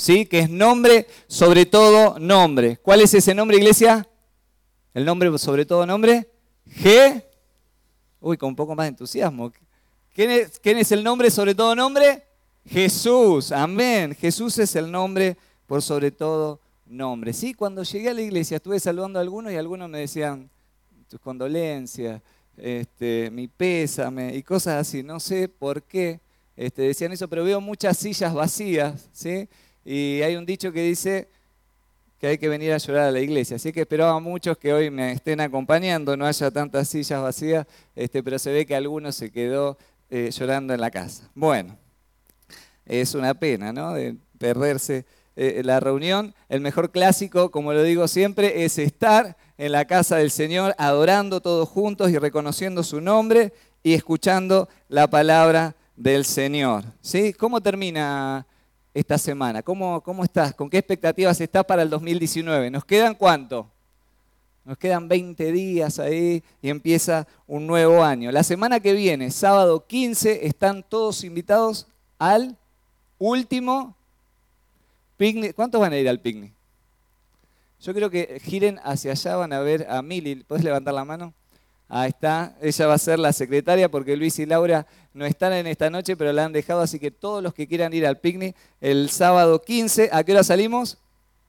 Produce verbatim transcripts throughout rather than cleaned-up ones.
¿sí? Que es nombre sobre todo nombre. ¿Cuál es ese nombre, iglesia? El nombre sobre todo nombre. G. Uy, con un poco más de entusiasmo. ¿Quién es, quién es el nombre sobre todo nombre? Jesús. Amén. Jesús es el nombre por sobre todo nombre. Sí, cuando llegué a la iglesia estuve saludando a algunos y algunos me decían tus condolencias, este, mi pésame y cosas así. No sé por qué este, decían eso, pero veo muchas sillas vacías, ¿sí? Y hay un dicho que dice que hay que venir a llorar a la iglesia. Así que esperaba a muchos que hoy me estén acompañando, no haya tantas sillas vacías, este, pero se ve que alguno se quedó eh, llorando en la casa. Bueno, es una pena, ¿no? De perderse eh, la reunión. El mejor clásico, como lo digo siempre, es estar en la casa del Señor, adorando todos juntos y reconociendo su nombre y escuchando la palabra del Señor. ¿Sí? ¿Cómo termina esta semana? ¿Cómo, cómo estás? ¿Con qué expectativas estás para el dos mil diecinueve? ¿Nos quedan cuánto? Nos quedan veinte días ahí y empieza un nuevo año. La semana que viene, sábado quince, están todos invitados al último picnic. ¿Cuántos van a ir al picnic? Yo creo que giren hacia allá, van a ver a Mili. ¿Puedes levantar la mano? Ahí está. Ella va a ser la secretaria porque Luis y Laura no están en esta noche, pero la han dejado. Así que todos los que quieran ir al picnic el sábado quince, ¿a qué hora salimos?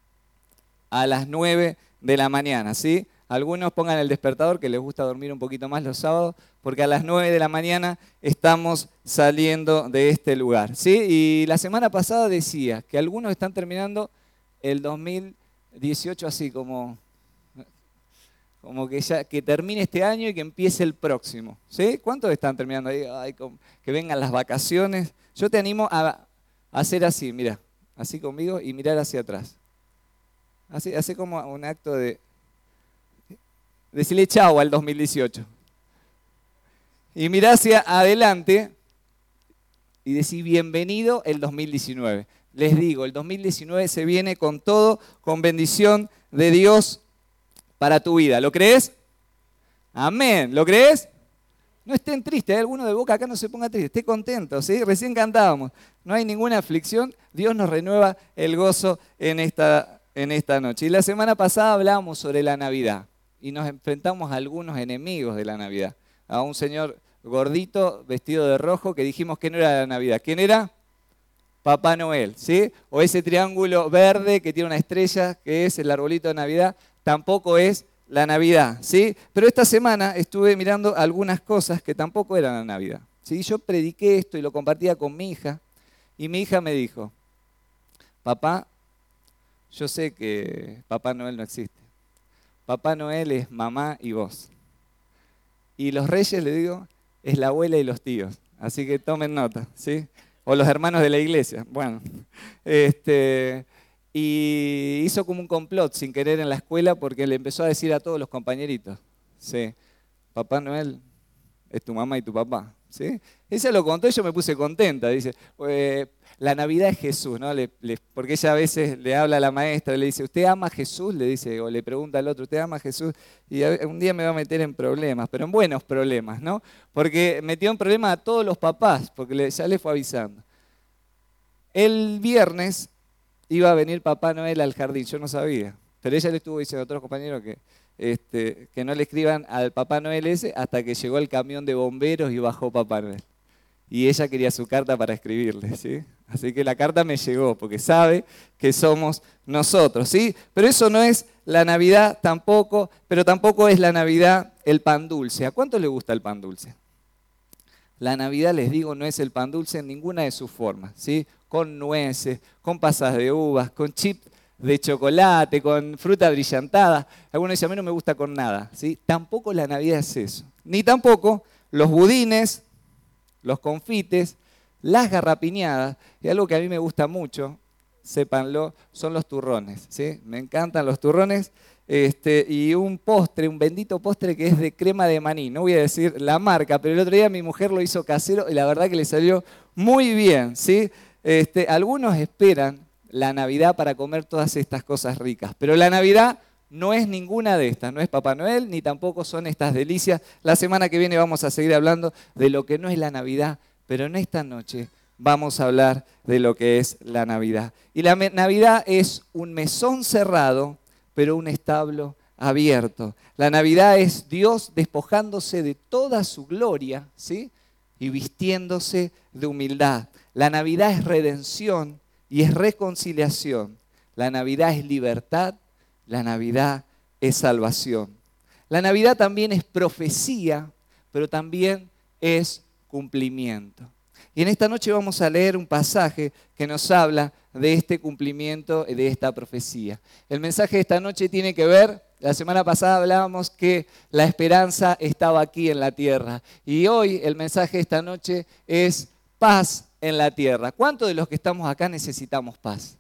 A las nueve de la mañana, ¿sí? Algunos pongan el despertador, que les gusta dormir un poquito más los sábados, porque a las nueve de la mañana estamos saliendo de este lugar, ¿sí? Y la semana pasada decía que algunos están terminando el dos mil dieciocho así, como, como que ya que termine este año y que empiece el próximo, ¿sí? ¿Cuántos están terminando ahí? Ay, que vengan las vacaciones. Yo te animo a, a hacer así, mira, así conmigo y mirar hacia atrás. Así, así como un acto de... Decirle chau al dos mil dieciocho. Y mirá hacia adelante y decir bienvenido el dos mil diecinueve. Les digo, el dos mil diecinueve se viene con todo, con bendición de Dios para tu vida. ¿Lo crees? Amén. ¿Lo crees? No estén tristes. Hay alguno de boca acá, no se ponga triste. Esté contento, ¿sí? Recién cantábamos. No hay ninguna aflicción. Dios nos renueva el gozo en esta, en esta noche. Y la semana pasada hablábamos sobre la Navidad. Y nos enfrentamos a algunos enemigos de la Navidad. A un señor gordito, vestido de rojo, que dijimos que no era la Navidad. ¿Quién era? Papá Noel, ¿sí? O ese triángulo verde que tiene una estrella, que es el arbolito de Navidad, tampoco es la Navidad, ¿sí? Pero esta semana estuve mirando algunas cosas que tampoco eran la Navidad, ¿sí? Yo prediqué esto y lo compartía con mi hija, y mi hija me dijo, papá, yo sé que Papá Noel no existe. Papá Noel es mamá y vos. Y los reyes, le digo, es la abuela y los tíos. Así que tomen nota, ¿sí? O los hermanos de la iglesia. Bueno, este, y hizo como un complot sin querer en la escuela porque le empezó a decir a todos los compañeritos, ¿sí? Papá Noel es tu mamá y tu papá, ¿sí? Ella lo contó y yo me puse contenta. Dice, eh, la Navidad es Jesús, ¿no? Le, le, porque ella a veces le habla a la maestra y le dice, ¿usted ama a Jesús? Le dice, o le pregunta al otro, ¿usted ama a Jesús? Y a, un día me va a meter en problemas, pero en buenos problemas, ¿no? Porque metió en problemas a todos los papás, porque le, ya le fue avisando. El viernes iba a venir Papá Noel al jardín, yo no sabía, pero ella le estuvo diciendo a otros compañeros que, este, que no le escriban al Papá Noel ese hasta que llegó el camión de bomberos y bajó Papá Noel. Y ella quería su carta para escribirle, ¿sí? Así que la carta me llegó, porque sabe que somos nosotros, ¿sí? Pero eso no es la Navidad tampoco, pero tampoco es la Navidad el pan dulce. ¿A cuánto le gusta el pan dulce? La Navidad, les digo, no es el pan dulce en ninguna de sus formas, ¿sí? Con nueces, con pasas de uvas, con chips de chocolate, con fruta brillantada. Algunos dicen, a mí no me gusta con nada, ¿sí? Tampoco la Navidad es eso. Ni tampoco los budines, los confites, las garrapiñadas, y algo que a mí me gusta mucho, sépanlo, son los turrones, ¿sí? Me encantan los turrones, este, y un postre, un bendito postre que es de crema de maní, no voy a decir la marca, pero el otro día mi mujer lo hizo casero y la verdad que le salió muy bien, ¿sí? Este, algunos esperan la Navidad para comer todas estas cosas ricas, pero la Navidad no es ninguna de estas, no es Papá Noel, ni tampoco son estas delicias. La semana que viene vamos a seguir hablando de lo que no es la Navidad, pero en esta noche vamos a hablar de lo que es la Navidad. Y la Navidad es un mesón cerrado, pero un establo abierto. La Navidad es Dios despojándose de toda su gloria, ¿sí? Y vistiéndose de humildad. La Navidad es redención y es reconciliación. La Navidad es libertad, la Navidad es salvación. La Navidad también es profecía, pero también es cumplimiento. Y en esta noche vamos a leer un pasaje que nos habla de este cumplimiento, de esta profecía. El mensaje de esta noche tiene que ver, la semana pasada hablábamos que la esperanza estaba aquí en la tierra. Y hoy el mensaje de esta noche es paz en la tierra. ¿Cuántos de los que estamos acá necesitamos paz?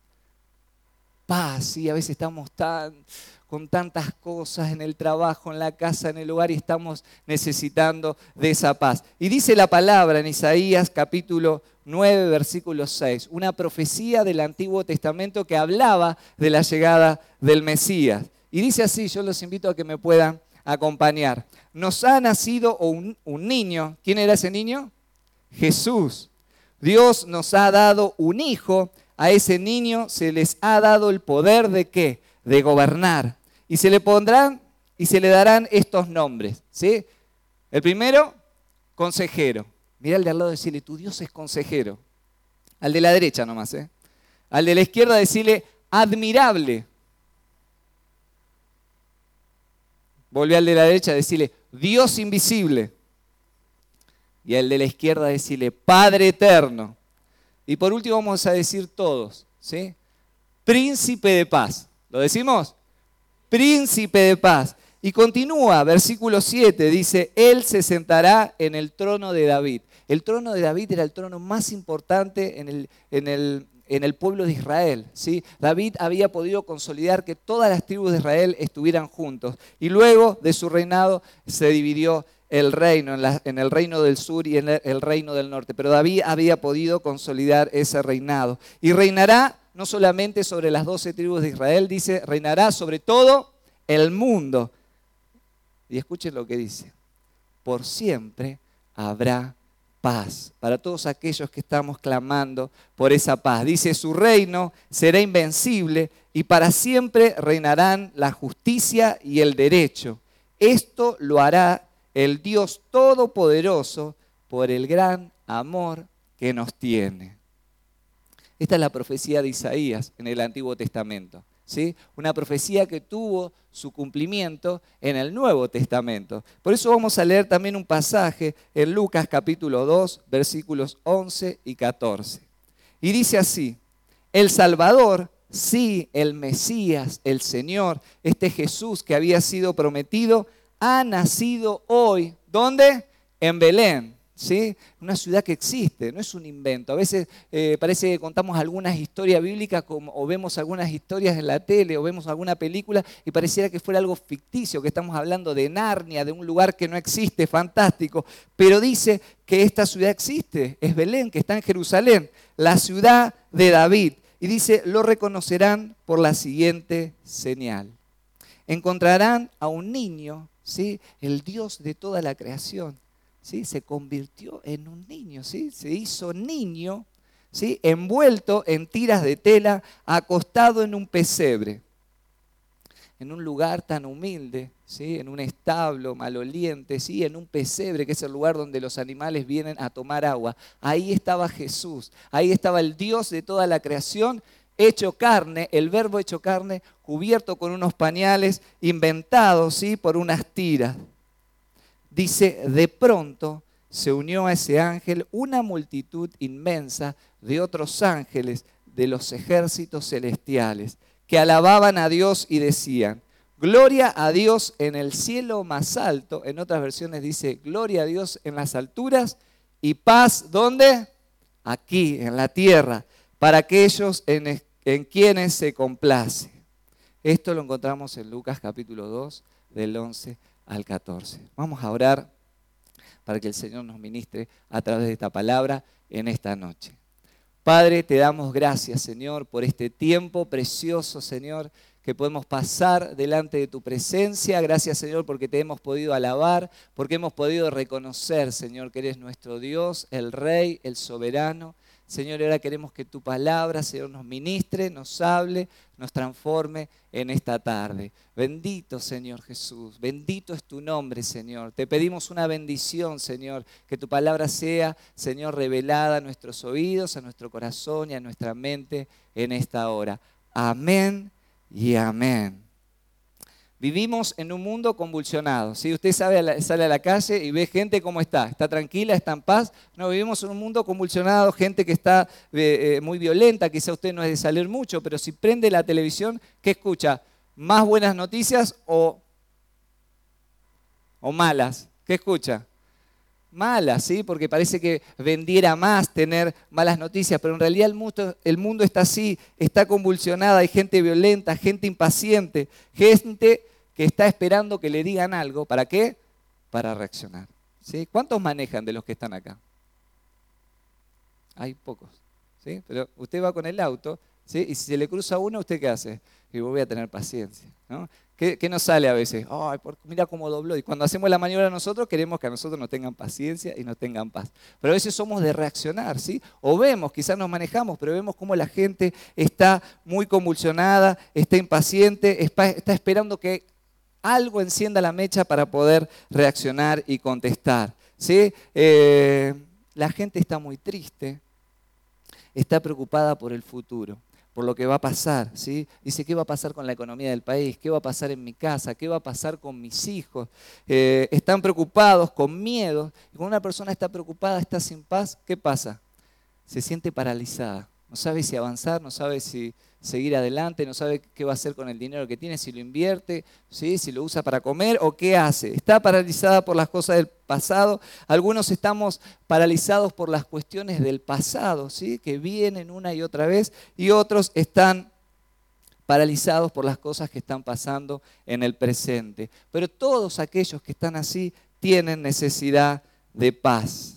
Paz, sí, a veces estamos tan... con tantas cosas en el trabajo, en la casa, en el hogar, y estamos necesitando de esa paz. Y dice la palabra en Isaías capítulo nueve, versículo seis, una profecía del Antiguo Testamento que hablaba de la llegada del Mesías. Y dice así, yo los invito a que me puedan acompañar. Nos ha nacido un, un niño. ¿Quién era ese niño? Jesús. Dios nos ha dado un hijo. A ese niño se les ha dado el poder de ¿qué? De gobernar. Y se le pondrán y se le darán estos nombres, ¿sí? El primero, consejero. Mira al de al lado y decirle, tu Dios es consejero. Al de la derecha nomás, ¿eh? Al de la izquierda decirle, admirable. Volví al de la derecha a decirle, Dios invisible. Y al de la izquierda decirle, Padre eterno. Y por último vamos a decir todos, ¿sí? Príncipe de paz. ¿Lo decimos? Príncipe de paz. Y continúa, versículo siete, dice, Él se sentará en el trono de David. El trono de David era el trono más importante en el, en el, en el pueblo de Israel, ¿sí? David había podido consolidar que todas las tribus de Israel estuvieran juntos. Y luego de su reinado se dividió el reino, en, la, en el reino del sur y en el, el reino del norte. Pero David había podido consolidar ese reinado. Y reinará no solamente sobre las doce tribus de Israel, dice, reinará sobre todo el mundo. Y escuchen lo que dice, por siempre habrá paz para todos aquellos que estamos clamando por esa paz. Dice, su reino será invencible y para siempre reinarán la justicia y el derecho. Esto lo hará el Dios Todopoderoso por el gran amor que nos tiene. Esta es la profecía de Isaías en el Antiguo Testamento, ¿sí? Una profecía que tuvo su cumplimiento en el Nuevo Testamento. Por eso vamos a leer también un pasaje en Lucas capítulo dos, versículos once y catorce. Y dice así, el Salvador, sí, el Mesías, el Señor, este Jesús que había sido prometido, ha nacido hoy. ¿Dónde? En Belén. ¿Sí? Una ciudad que existe, no es un invento. A veces eh, parece que contamos algunas historias bíblicas como, o vemos algunas historias en la tele o vemos alguna película y pareciera que fuera algo ficticio, que estamos hablando de Narnia, de un lugar que no existe, fantástico. Pero dice que esta ciudad existe, es Belén, que está en Jerusalén, la ciudad de David. Y dice, lo reconocerán por la siguiente señal. Encontrarán a un niño, ¿sí? El Dios de toda la creación. ¿Sí? Se convirtió en un niño, ¿sí? Se hizo niño, ¿sí? Envuelto en tiras de tela, acostado en un pesebre, en un lugar tan humilde, ¿sí? En un establo maloliente, ¿sí? En un pesebre, que es el lugar donde los animales vienen a tomar agua. Ahí estaba Jesús, ahí estaba el Dios de toda la creación, hecho carne, el verbo hecho carne, cubierto con unos pañales inventados, ¿sí? Por unas tiras. Dice, de pronto se unió a ese ángel una multitud inmensa de otros ángeles de los ejércitos celestiales que alababan a Dios y decían, gloria a Dios en el cielo más alto. En otras versiones dice, gloria a Dios en las alturas y paz, ¿dónde? Aquí, en la tierra, para aquellos en, en quienes se complace. Esto lo encontramos en Lucas capítulo dos, del once al catorce. Vamos a orar para que el Señor nos ministre a través de esta palabra en esta noche. Padre, te damos gracias, Señor, por este tiempo precioso, Señor, que podemos pasar delante de tu presencia. Gracias, Señor, porque te hemos podido alabar, porque hemos podido reconocer, Señor, que eres nuestro Dios, el Rey, el Soberano. Señor, ahora queremos que tu palabra, Señor, nos ministre, nos hable, nos transforme en esta tarde. Bendito, Señor Jesús, bendito es tu nombre, Señor. Te pedimos una bendición, Señor, que tu palabra sea, Señor, revelada a nuestros oídos, a nuestro corazón y a nuestra mente en esta hora. Amén y amén. Vivimos en un mundo convulsionado. ¿Sí? Usted sabe, sale a la calle y ve gente cómo está. ¿Está tranquila? ¿Está en paz? No, vivimos en un mundo convulsionado, gente que está eh, eh, muy violenta. Quizá usted no es de salir mucho, pero si prende la televisión, ¿qué escucha? ¿Más buenas noticias o, o malas? ¿Qué escucha? Malas, ¿sí? Porque parece que vendiera más tener malas noticias, pero en realidad el mundo, el mundo está así, está convulsionada, hay gente violenta, gente impaciente, gente que está esperando que le digan algo. ¿Para qué? Para reaccionar. ¿Sí? ¿Cuántos manejan de los que están acá? Hay pocos, ¿sí? Pero usted va con el auto, ¿sí? Y si se le cruza uno, ¿usted qué hace? Y voy a tener paciencia, ¿no? ¿Qué, ¿Qué nos sale a veces? Ay, por, mira cómo dobló. Y cuando hacemos la maniobra nosotros, queremos que a nosotros nos tengan paciencia y nos tengan paz. Pero a veces somos de reaccionar, ¿sí? O vemos, quizás nos manejamos, pero vemos cómo la gente está muy convulsionada, está impaciente, está, está esperando que algo encienda la mecha para poder reaccionar y contestar, ¿sí? Eh, la gente está muy triste, está preocupada por el futuro, por lo que va a pasar, ¿sí? Dice, ¿qué va a pasar con la economía del país? ¿Qué va a pasar en mi casa? ¿Qué va a pasar con mis hijos? Eh, están preocupados, con miedo. Y cuando una persona está preocupada, está sin paz, ¿qué pasa? Se siente paralizada. No sabe si avanzar, no sabe si seguir adelante, no sabe qué va a hacer con el dinero que tiene, si lo invierte, ¿sí? Si lo usa para comer o qué hace. Está paralizada por las cosas del pasado. Algunos estamos paralizados por las cuestiones del pasado, ¿sí? Que vienen una y otra vez, y otros están paralizados por las cosas que están pasando en el presente. Pero todos aquellos que están así tienen necesidad de paz.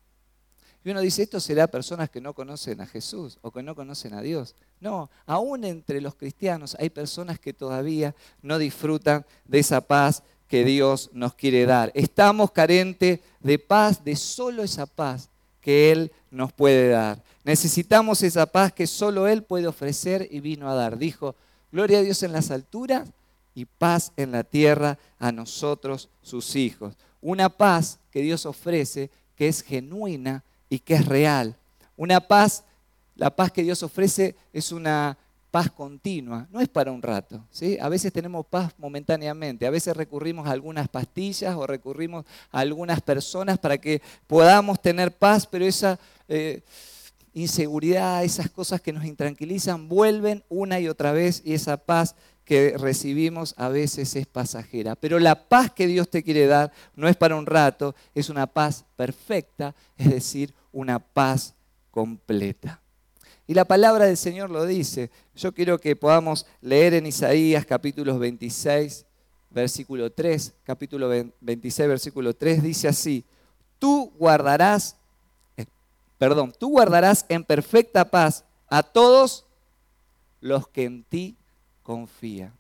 Y uno dice, ¿esto será personas que no conocen a Jesús o que no conocen a Dios? No, aún entre los cristianos hay personas que todavía no disfrutan de esa paz que Dios nos quiere dar. Estamos carentes de paz, de solo esa paz que Él nos puede dar. Necesitamos esa paz que solo Él puede ofrecer y vino a dar. Dijo, gloria a Dios en las alturas y paz en la tierra a nosotros, sus hijos. Una paz que Dios ofrece que es genuina y que es real. Una paz, la paz que Dios ofrece es una paz continua, no es para un rato, ¿sí? A veces tenemos paz momentáneamente, a veces recurrimos a algunas pastillas o recurrimos a algunas personas para que podamos tener paz, pero esa eh, inseguridad, esas cosas que nos intranquilizan, vuelven una y otra vez, y esa paz que recibimos a veces es pasajera. Pero la paz que Dios te quiere dar no es para un rato, es una paz perfecta, es decir, una paz completa. Y la palabra del Señor lo dice. Yo quiero que podamos leer en Isaías capítulo veintiséis, versículo tres. Capítulo veintiséis, versículo tres, dice así: Tú guardarás, eh, perdón, tú guardarás en perfecta paz a todos los que en ti confían.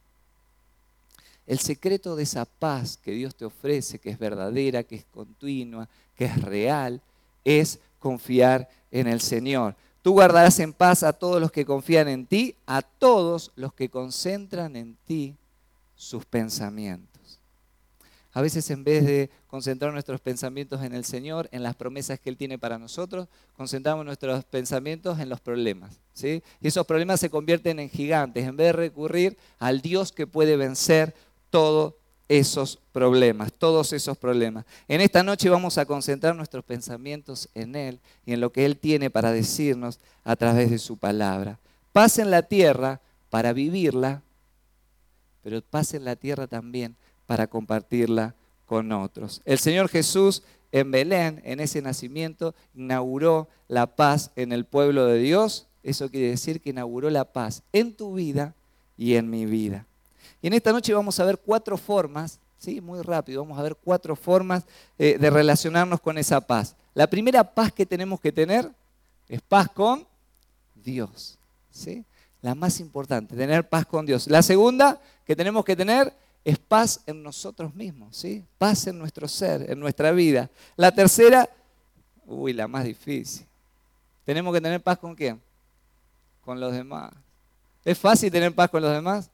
El secreto de esa paz que Dios te ofrece, que es verdadera, que es continua, que es real, es confiar en el Señor. Tú guardarás en paz a todos los que confían en ti, a todos los que concentran en ti sus pensamientos. A veces, en vez de concentrar nuestros pensamientos en el Señor, en las promesas que Él tiene para nosotros, concentramos nuestros pensamientos en los problemas, ¿sí? Y esos problemas se convierten en gigantes, en vez de recurrir al Dios que puede vencer todos esos problemas, todos esos problemas. En esta noche vamos a concentrar nuestros pensamientos en Él y en lo que Él tiene para decirnos a través de su palabra. Paz en la tierra para vivirla, pero paz en la tierra también para compartirla con otros. El Señor Jesús en Belén, en ese nacimiento, inauguró la paz en el pueblo de Dios. Eso quiere decir que inauguró la paz en tu vida y en mi vida. Y en esta noche vamos a ver cuatro formas, ¿sí? Muy rápido, vamos a ver cuatro formas eh, de relacionarnos con esa paz. La primera paz que tenemos que tener es paz con Dios, ¿sí? La más importante, tener paz con Dios. La segunda que tenemos que tener es paz en nosotros mismos, ¿sí? Paz en nuestro ser, en nuestra vida. La tercera, uy, la más difícil. ¿Tenemos que tener paz con quién? Con los demás. ¿Es fácil tener paz con los demás?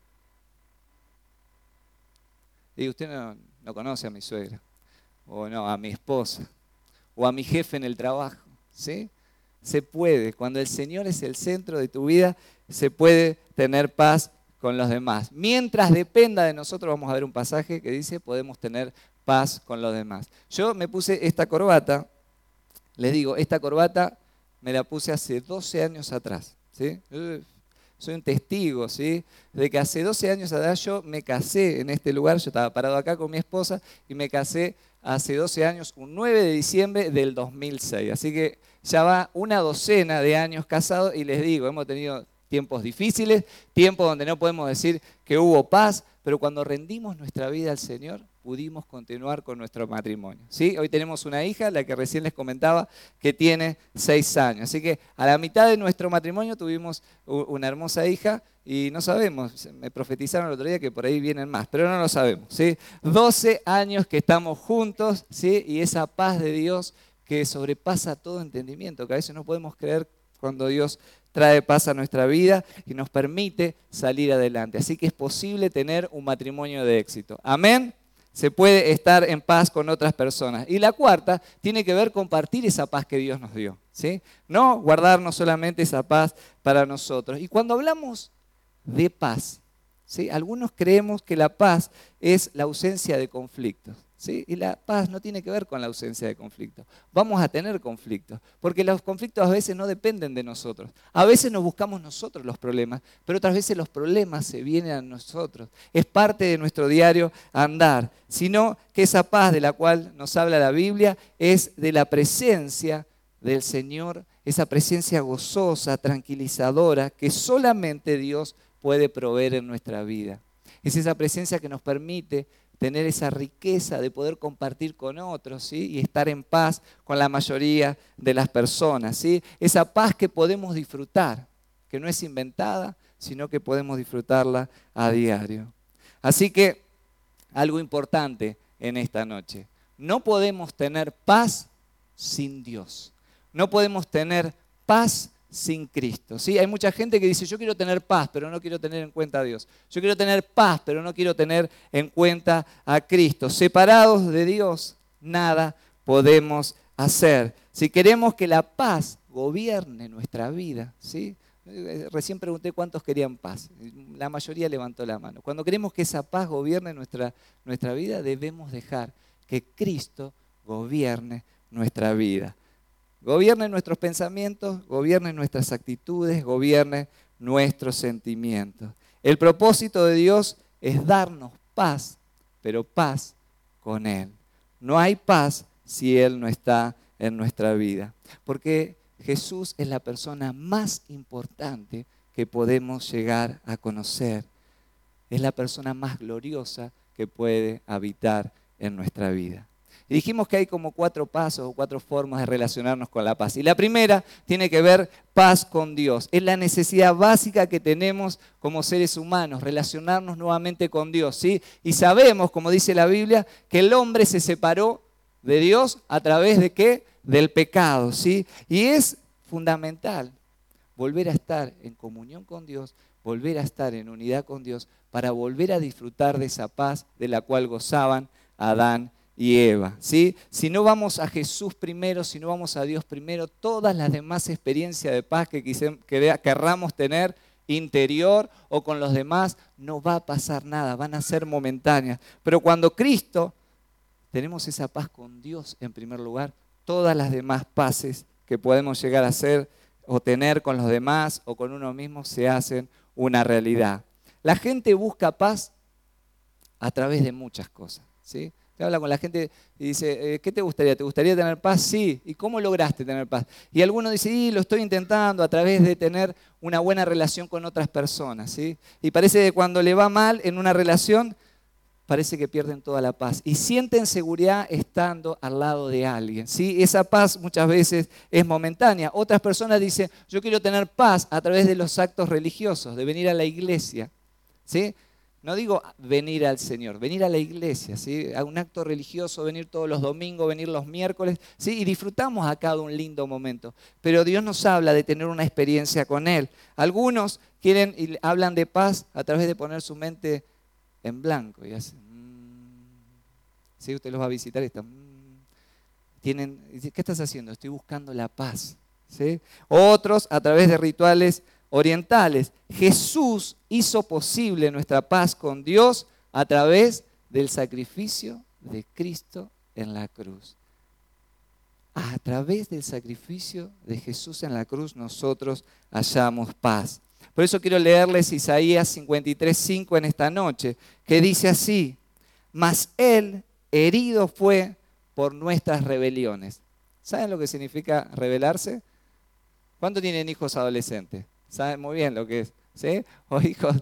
Y usted no, no conoce a mi suegra, o no, a mi esposa, o a mi jefe en el trabajo, ¿sí? Se puede, cuando el Señor es el centro de tu vida, se puede tener paz con los demás. Mientras dependa de nosotros, vamos a ver un pasaje que dice, podemos tener paz con los demás. Yo me puse esta corbata, les digo, esta corbata me la puse hace doce años atrás, ¿sí? Soy un testigo, ¿sí? De que hace doce años atrás yo me casé en este lugar, yo estaba parado acá con mi esposa y me casé hace doce años, un nueve de diciembre del dos mil seis. Así que ya va una docena de años casados y les digo, hemos tenido tiempos difíciles, tiempos donde no podemos decir que hubo paz, pero cuando rendimos nuestra vida al Señor, pudimos continuar con nuestro matrimonio, ¿sí? Hoy tenemos una hija, la que recién les comentaba, que tiene seis años. Así que a la mitad de nuestro matrimonio tuvimos una hermosa hija y no sabemos, me profetizaron el otro día que por ahí vienen más, pero no lo sabemos, ¿sí? doce años que estamos juntos, ¿sí? Y esa paz de Dios que sobrepasa todo entendimiento, que a veces no podemos creer cuando Dios trae paz a nuestra vida y nos permite salir adelante. Así que es posible tener un matrimonio de éxito. Amén. Se puede estar en paz con otras personas. Y la cuarta tiene que ver con compartir esa paz que Dios nos dio, ¿sí? No guardarnos solamente esa paz para nosotros. Y cuando hablamos de paz, ¿sí? Algunos creemos que la paz es la ausencia de conflictos, ¿sí? Y la paz no tiene que ver con la ausencia de conflictos. Vamos a tener conflictos, porque los conflictos a veces no dependen de nosotros. A veces nos buscamos nosotros los problemas, pero otras veces los problemas se vienen a nosotros. Es parte de nuestro diario andar, sino que esa paz de la cual nos habla la Biblia es de la presencia del Señor, esa presencia gozosa, tranquilizadora, que solamente Dios puede proveer en nuestra vida. Es esa presencia que nos permite tener esa riqueza de poder compartir con otros, ¿sí? Y estar en paz con la mayoría de las personas, ¿sí? Esa paz que podemos disfrutar, que no es inventada, sino que podemos disfrutarla a diario. Así que, algo importante en esta noche, no podemos tener paz sin Dios. No podemos tener paz sin Cristo, ¿sí? Hay mucha gente que dice, yo quiero tener paz, pero no quiero tener en cuenta a Dios. Yo quiero tener paz, pero no quiero tener en cuenta a Cristo. Separados de Dios, nada podemos hacer. Si queremos que la paz gobierne nuestra vida, ¿sí? Recién pregunté cuántos querían paz. La mayoría levantó la mano. Cuando queremos que esa paz gobierne nuestra, nuestra vida, debemos dejar que Cristo gobierne nuestra vida. Gobierne nuestros pensamientos, gobierne nuestras actitudes, gobierne nuestros sentimientos. El propósito de Dios es darnos paz, pero paz con Él. No hay paz si Él no está en nuestra vida, porque Jesús es la persona más importante que podemos llegar a conocer. Es la persona más gloriosa que puede habitar en nuestra vida. Y dijimos que hay como cuatro pasos o cuatro formas de relacionarnos con la paz. Y la primera tiene que ver paz con Dios. Es la necesidad básica que tenemos como seres humanos, relacionarnos nuevamente con Dios, ¿sí? Y sabemos, como dice la Biblia, que el hombre se separó de Dios a través de ¿qué? Del pecado, ¿sí? Y es fundamental volver a estar en comunión con Dios, volver a estar en unidad con Dios, para volver a disfrutar de esa paz de la cual gozaban Adán y Eva, ¿sí? Si no vamos a Jesús primero, si no vamos a Dios primero, todas las demás experiencias de paz que querramos tener interior o con los demás, no va a pasar nada, van a ser momentáneas. Pero cuando Cristo, tenemos esa paz con Dios en primer lugar, todas las demás paces que podemos llegar a hacer o tener con los demás o con uno mismo se hacen una realidad. La gente busca paz a través de muchas cosas, ¿sí? Te habla con la gente y dice, ¿qué te gustaría? ¿Te gustaría tener paz? Sí. ¿Y cómo lograste tener paz? Y algunos dicen, sí, lo estoy intentando a través de tener una buena relación con otras personas, ¿sí? Y parece que cuando le va mal en una relación, parece que pierden toda la paz y sienten seguridad estando al lado de alguien, ¿sí? Esa paz muchas veces es momentánea. Otras personas dicen, yo quiero tener paz a través de los actos religiosos, de venir a la iglesia, ¿sí? No digo venir al Señor, venir a la iglesia, ¿sí? A un acto religioso, venir todos los domingos, venir los miércoles, ¿sí? Y disfrutamos acá de un lindo momento. Pero Dios nos habla de tener una experiencia con Él. Algunos quieren y hablan de paz a través de poner su mente en blanco y hacen, mmm. Sí, usted los va a visitar y están, mmm. Tienen, ¿qué estás haciendo? Estoy buscando la paz, ¿sí? Otros a través de rituales orientales. Jesús hizo posible nuestra paz con Dios a través del sacrificio de Cristo en la cruz. A través del sacrificio de Jesús en la cruz nosotros hallamos paz. Por eso quiero leerles Isaías cincuenta y tres, cinco en esta noche, que dice así: mas Él herido fue por nuestras rebeliones. ¿Saben lo que significa rebelarse? ¿Cuántos tienen hijos adolescentes? Saben muy bien lo que es, ¿sí? O hijos,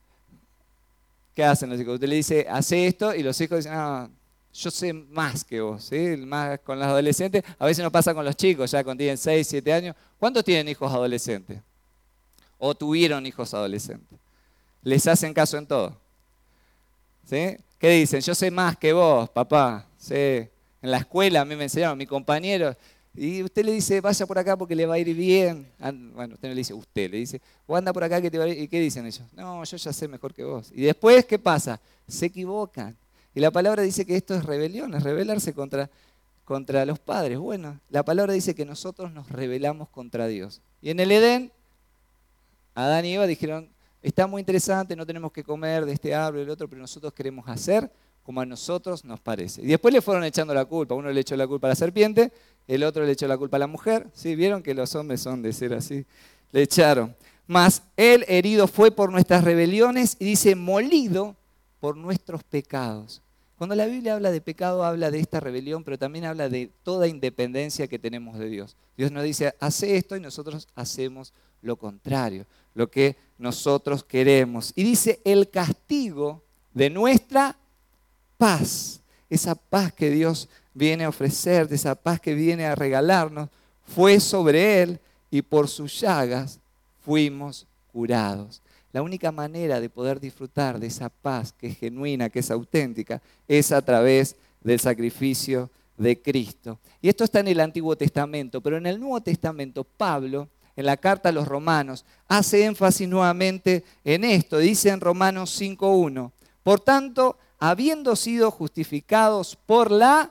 ¿qué hacen los hijos? Usted le dice, hace esto, y los hijos dicen, ah, yo sé más que vos, ¿sí? Más con los adolescentes. A veces nos pasa con los chicos, ya cuando tienen seis, siete años. ¿Cuántos tienen hijos adolescentes? O tuvieron hijos adolescentes. Les hacen caso en todo, ¿sí? ¿Qué dicen? Yo sé más que vos, papá. ¿Sí? En la escuela a mí me enseñaron, mi compañero. Y usted le dice, vaya por acá porque le va a ir bien. Bueno, usted no le dice usted, le dice, o anda por acá que te va a ir. ¿Y qué dicen ellos? No, yo ya sé mejor que vos. Y después, ¿qué pasa? Se equivocan. Y la palabra dice que esto es rebelión, es rebelarse contra, contra los padres. Bueno, la palabra dice que nosotros nos rebelamos contra Dios. Y en el Edén, Adán y Eva dijeron, está muy interesante, no tenemos que comer de este árbol y del otro, pero nosotros queremos hacer como a nosotros nos parece. Y después le fueron echando la culpa. Uno le echó la culpa a la serpiente, el otro le echó la culpa a la mujer. ¿Sí? ¿Vieron que los hombres son de ser así? Le echaron. Mas Él herido fue por nuestras rebeliones y dice, molido por nuestros pecados. Cuando la Biblia habla de pecado, habla de esta rebelión, pero también habla de toda independencia que tenemos de Dios. Dios nos dice, hace esto y nosotros hacemos lo contrario, lo que nosotros queremos. Y dice, el castigo de nuestra paz, esa paz que Dios viene a ofrecer, de esa paz que viene a regalarnos, fue sobre Él y por sus llagas fuimos curados. La única manera de poder disfrutar de esa paz que es genuina, que es auténtica, es a través del sacrificio de Cristo. Y esto está en el Antiguo Testamento, pero en el Nuevo Testamento Pablo, en la carta a los Romanos, hace énfasis nuevamente en esto. Dice en Romanos cinco uno, por tanto, habiendo sido justificados por la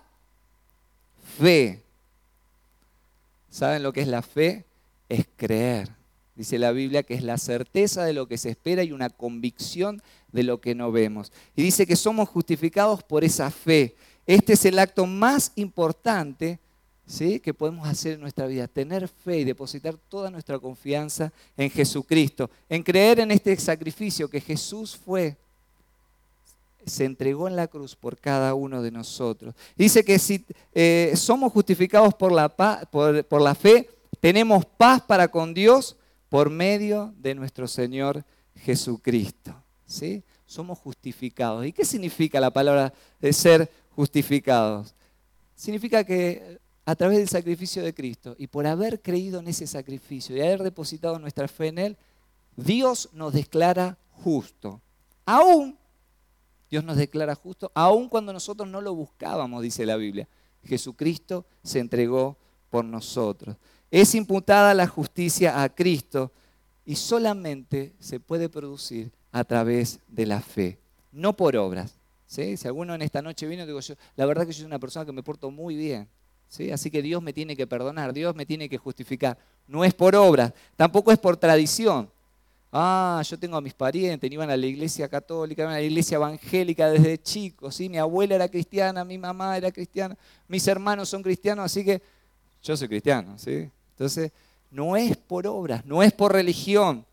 fe. ¿Saben lo que es la fe? Es creer. Dice la Biblia que es la certeza de lo que se espera y una convicción de lo que no vemos. Y dice que somos justificados por esa fe. Este es el acto más importante, ¿sí?, que podemos hacer en nuestra vida. Tener fe y depositar toda nuestra confianza en Jesucristo. En creer en este sacrificio que Jesús fue, se entregó en la cruz por cada uno de nosotros. Dice que si eh, somos justificados por la, paz, por, por la fe, tenemos paz para con Dios por medio de nuestro Señor Jesucristo. ¿Sí? Somos justificados. ¿Y qué significa la palabra de ser justificados? Significa que a través del sacrificio de Cristo y por haber creído en ese sacrificio y haber depositado nuestra fe en Él, Dios nos declara justo. Aún Dios nos declara justo, aun cuando nosotros no lo buscábamos, dice la Biblia. Jesucristo se entregó por nosotros. Es imputada la justicia a Cristo y solamente se puede producir a través de la fe, no por obras. ¿Sí? Si alguno en esta noche vino, digo yo, la verdad que yo soy una persona que me porto muy bien. ¿Sí? Así que Dios me tiene que perdonar, Dios me tiene que justificar. No es por obras, tampoco es por tradición. Ah, yo tengo a mis parientes, iban a la iglesia católica, iban a la iglesia evangélica desde chicos, ¿sí? Mi abuela era cristiana, mi mamá era cristiana, mis hermanos son cristianos, así que yo soy cristiano, ¿sí? Entonces, no es por obras, no es por religión,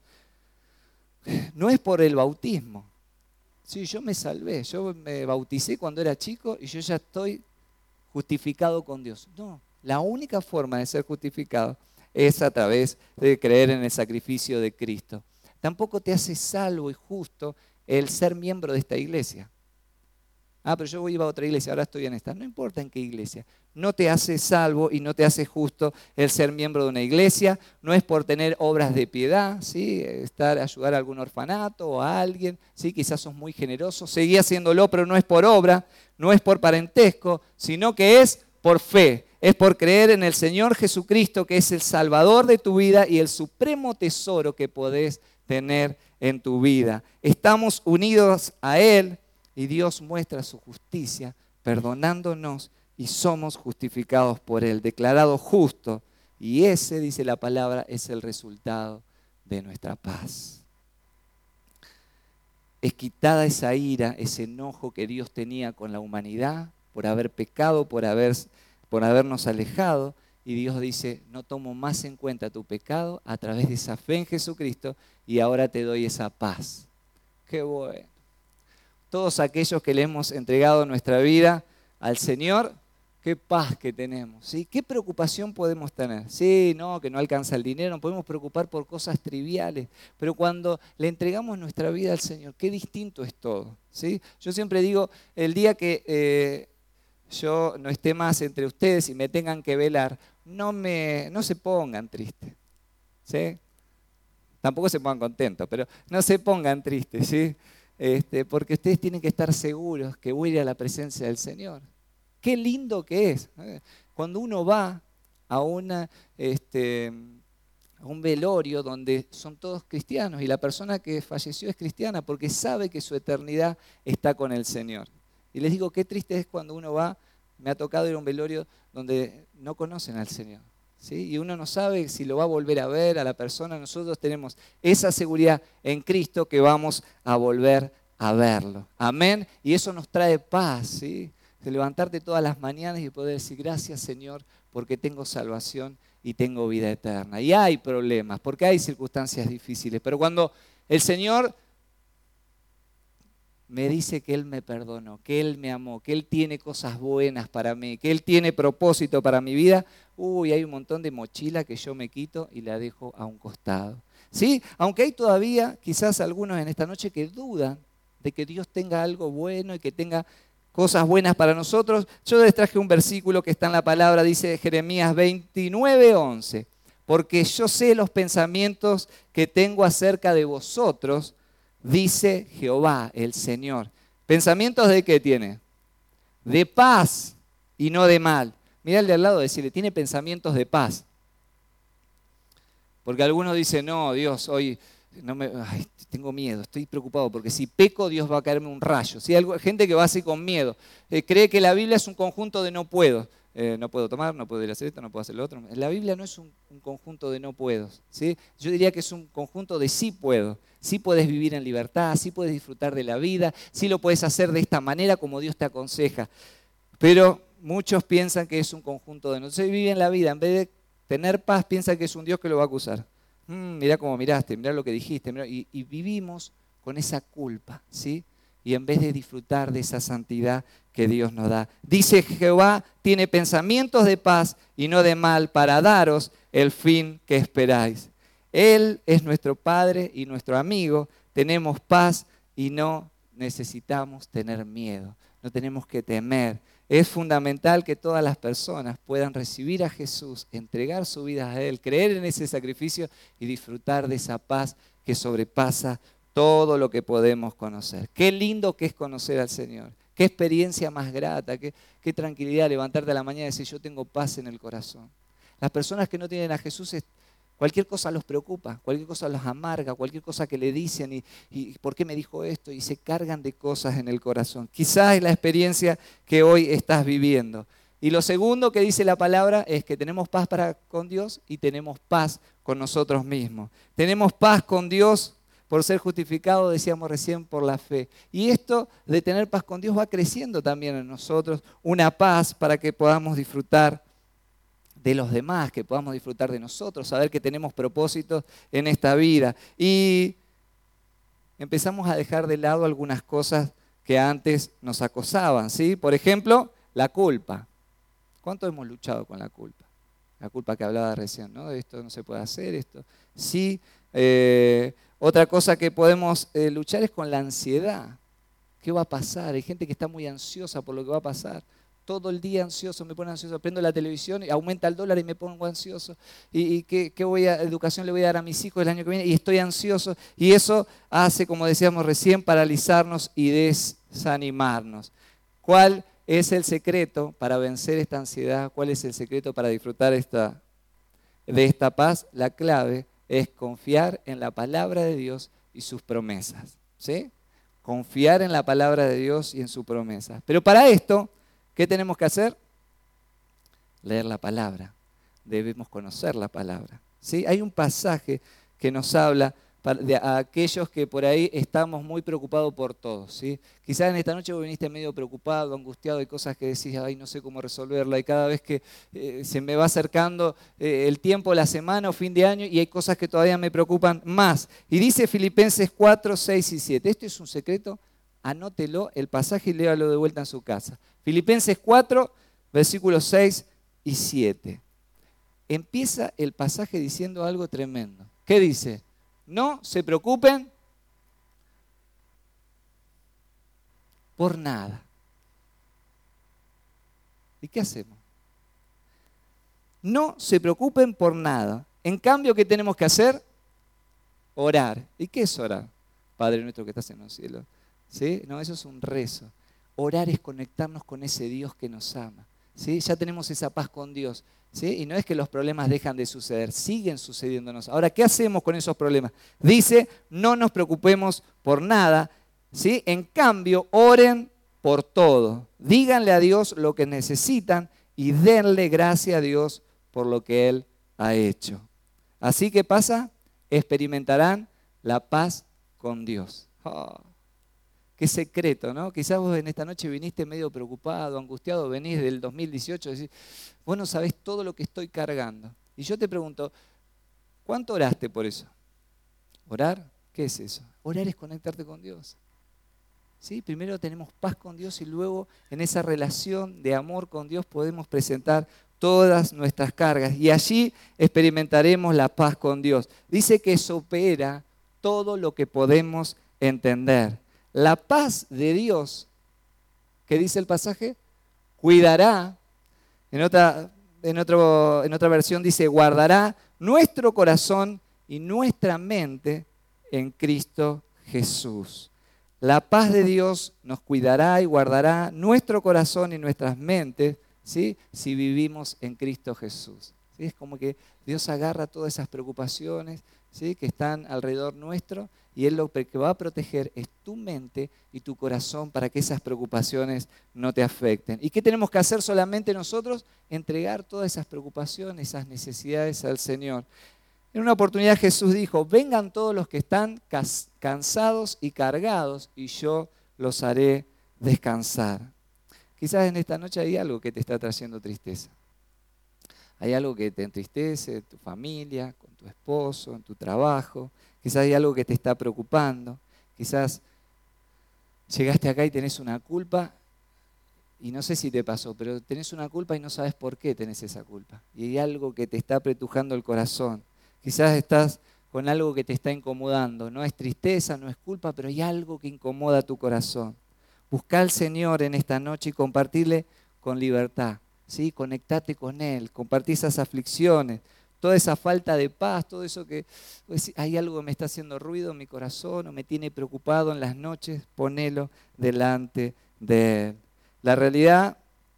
no es por el bautismo. Sí, yo me salvé, yo me bauticé cuando era chico y yo ya estoy justificado con Dios. No, la única forma de ser justificado es a través de creer en el sacrificio de Cristo. Tampoco te hace salvo y justo el ser miembro de esta iglesia. Ah, pero yo iba a otra iglesia, ahora estoy en esta. No importa en qué iglesia. No te hace salvo y no te hace justo el ser miembro de una iglesia. No es por tener obras de piedad, ¿sí? Estar, ayudar a algún orfanato o a alguien. ¿Sí? Quizás sos muy generoso. Seguí haciéndolo, pero no es por obra, no es por parentesco, sino que es por fe. Es por creer en el Señor Jesucristo, que es el Salvador de tu vida y el supremo tesoro que podés tener en tu vida. Estamos unidos a Él. Y Dios muestra su justicia perdonándonos y somos justificados por Él, declarados justos. Y ese, dice la palabra, es el resultado de nuestra paz. Es quitada esa ira, ese enojo que Dios tenía con la humanidad por haber pecado, por, haber, por habernos alejado. Y Dios dice, no tomo más en cuenta tu pecado a través de esa fe en Jesucristo y ahora te doy esa paz. Qué bueno. Todos aquellos que le hemos entregado nuestra vida al Señor, qué paz que tenemos, ¿sí? ¿Qué preocupación podemos tener? Sí, no, que no alcanza el dinero, nos podemos preocupar por cosas triviales, pero cuando le entregamos nuestra vida al Señor, qué distinto es todo, ¿sí? Yo siempre digo, el día que eh, yo no esté más entre ustedes y me tengan que velar, no, me, no se pongan tristes, ¿sí? Tampoco se pongan contentos, pero no se pongan tristes, ¿sí? Este, porque ustedes tienen que estar seguros que voy a ir a la presencia del Señor. Qué lindo que es. Cuando uno va a, una, este, a un velorio donde son todos cristianos y la persona que falleció es cristiana porque sabe que su eternidad está con el Señor. Y les digo, qué triste es cuando uno va, me ha tocado ir a un velorio donde no conocen al Señor. ¿Sí? Y uno no sabe si lo va a volver a ver a la persona. Nosotros tenemos esa seguridad en Cristo que vamos a volver a verlo. Amén. Y eso nos trae paz, ¿sí? De levantarte todas las mañanas y poder decir gracias, Señor, porque tengo salvación y tengo vida eterna. Y hay problemas, porque hay circunstancias difíciles. Pero cuando el Señor me dice que Él me perdonó, que Él me amó, que Él tiene cosas buenas para mí, que Él tiene propósito para mi vida, uy, hay un montón de mochila que yo me quito y la dejo a un costado. ¿Sí? Aunque hay todavía quizás algunos en esta noche que dudan de que Dios tenga algo bueno y que tenga cosas buenas para nosotros, yo les traje un versículo que está en la palabra, dice Jeremías veintinueve, once, porque yo sé los pensamientos que tengo acerca de vosotros, dice Jehová, el Señor. ¿Pensamientos de qué tiene? De paz y no de mal. Mirá al de al lado y decirle, tiene pensamientos de paz. Porque algunos dicen, no, Dios, hoy no me, ay, tengo miedo, estoy preocupado, porque si peco, Dios va a caerme un rayo. ¿Sí? Hay gente que va así con miedo. Eh, cree que la Biblia es un conjunto de no puedo. Eh, no puedo tomar, no puedo ir a hacer esto, no puedo hacer lo otro. La Biblia no es un, un conjunto de no puedo, ¿sí? Yo diría que es un conjunto de sí puedo. Sí puedes vivir en libertad, sí puedes disfrutar de la vida, sí lo puedes hacer de esta manera como Dios te aconseja. Pero muchos piensan que es un conjunto de no. Se vive en la vida, en vez de tener paz, piensan que es un Dios que lo va a acusar. Mm, mirá cómo miraste, mirá lo que dijiste. Mirá, y, y vivimos con esa culpa, ¿sí? Y en vez de disfrutar de esa santidad que Dios nos da. Dice Jehová, tiene pensamientos de paz y no de mal para daros el fin que esperáis. Él es nuestro Padre y nuestro amigo. Tenemos paz y no necesitamos tener miedo. No tenemos que temer. Es fundamental que todas las personas puedan recibir a Jesús, entregar su vida a Él, creer en ese sacrificio y disfrutar de esa paz que sobrepasa todo lo que podemos conocer. Qué lindo que es conocer al Señor. Qué experiencia más grata, qué, qué tranquilidad levantarte a la mañana y decir yo tengo paz en el corazón. Las personas que no tienen a Jesús, cualquier cosa los preocupa, cualquier cosa los amarga, cualquier cosa que le dicen y, y ¿por qué me dijo esto? Y se cargan de cosas en el corazón. Quizás es la experiencia que hoy estás viviendo. Y lo segundo que dice la palabra es que tenemos paz para con Dios y tenemos paz con nosotros mismos. Tenemos paz con Dios por ser justificado, decíamos recién, por la fe. Y esto de tener paz con Dios va creciendo también en nosotros, una paz para que podamos disfrutar de los demás, que podamos disfrutar de nosotros, saber que tenemos propósitos en esta vida. Y empezamos a dejar de lado algunas cosas que antes nos acosaban, ¿sí? Por ejemplo, la culpa. ¿Cuánto hemos luchado con la culpa? La culpa que hablaba recién, ¿no? Esto no se puede hacer, esto sí. Eh, otra cosa que podemos eh, luchar es con la ansiedad. ¿Qué va a pasar? Hay gente que está muy ansiosa por lo que va a pasar. Todo el día ansioso, me pone ansioso. Prendo la televisión, y aumenta el dólar y me pongo ansioso. ¿Y, y qué, qué voy a, educación le voy a dar a mis hijos el año que viene? Y estoy ansioso. Y eso hace, como decíamos recién, paralizarnos y desanimarnos. ¿Cuál es el secreto para vencer esta ansiedad? ¿Cuál es el secreto para disfrutar esta, de esta paz? La clave es confiar en la palabra de Dios y sus promesas. ¿Sí? Confiar en la palabra de Dios y en sus promesas. Pero para esto, ¿qué tenemos que hacer? Leer la palabra. Debemos conocer la palabra. ¿Sí? Hay un pasaje que nos habla de aquellos que por ahí estamos muy preocupados por todos. ¿Sí? Quizás en esta noche vos viniste medio preocupado, angustiado, hay cosas que decís, ay, no sé cómo resolverla, y cada vez que eh, se me va acercando eh, el tiempo, la semana o fin de año, y hay cosas que todavía me preocupan más. Y dice Filipenses cuatro, seis y siete. Esto es un secreto, anótelo el pasaje y léalo de vuelta en su casa. Filipenses cuatro, versículos seis y siete. Empieza el pasaje diciendo algo tremendo. ¿Qué dice? No se preocupen por nada. ¿Y qué hacemos? No se preocupen por nada. En cambio, ¿qué tenemos que hacer? Orar. ¿Y qué es orar? Padre nuestro que estás en los cielos. ¿Sí? No, eso es un rezo. Orar es conectarnos con ese Dios que nos ama. ¿Sí? Ya tenemos esa paz con Dios. ¿Sí? Y no es que los problemas dejan de suceder, siguen sucediéndonos. Ahora, ¿qué hacemos con esos problemas? Dice, no nos preocupemos por nada. ¿Sí? En cambio, oren por todo. Díganle a Dios lo que necesitan y denle gracias a Dios por lo que Él ha hecho. Así que pasa, experimentarán la paz con Dios. Oh. Qué secreto, ¿no? Quizás vos en esta noche viniste medio preocupado, angustiado, venís del dos mil dieciocho y decís, vos no sabés todo lo que estoy cargando. Y yo te pregunto, ¿cuánto oraste por eso? ¿Orar? ¿Qué es eso? Orar es conectarte con Dios. ¿Sí? Primero tenemos paz con Dios y luego en esa relación de amor con Dios podemos presentar todas nuestras cargas y allí experimentaremos la paz con Dios. Dice que supera todo lo que podemos entender. La paz de Dios, ¿qué dice el pasaje? Cuidará, en otra, en otro, en otra versión dice, guardará nuestro corazón y nuestra mente en Cristo Jesús. La paz de Dios nos cuidará y guardará nuestro corazón y nuestras mentes, ¿sí? Si vivimos en Cristo Jesús. ¿Sí? Es como que Dios agarra todas esas preocupaciones, ¿sí? Que están alrededor nuestro y Él lo que va a proteger es tu mente y tu corazón para que esas preocupaciones no te afecten. ¿Y qué tenemos que hacer solamente nosotros? Entregar todas esas preocupaciones, esas necesidades al Señor. En una oportunidad Jesús dijo, vengan todos los que están cansados y cargados y yo los haré descansar. Quizás en esta noche hay algo que te está trayendo tristeza. Hay algo que te entristece, en tu familia, con tu esposo, en tu trabajo. Quizás hay algo que te está preocupando. Quizás llegaste acá y tenés una culpa y no sé si te pasó, pero tenés una culpa y no sabes por qué tenés esa culpa. Y hay algo que te está apretujando el corazón. Quizás estás con algo que te está incomodando. No es tristeza, no es culpa, pero hay algo que incomoda tu corazón. Busca al Señor en esta noche y compartirle con libertad. ¿Sí? Conectate con Él, compartí esas aflicciones, toda esa falta de paz, todo eso que pues, hay algo que me está haciendo ruido en mi corazón o me tiene preocupado en las noches, ponelo delante de Él. La realidad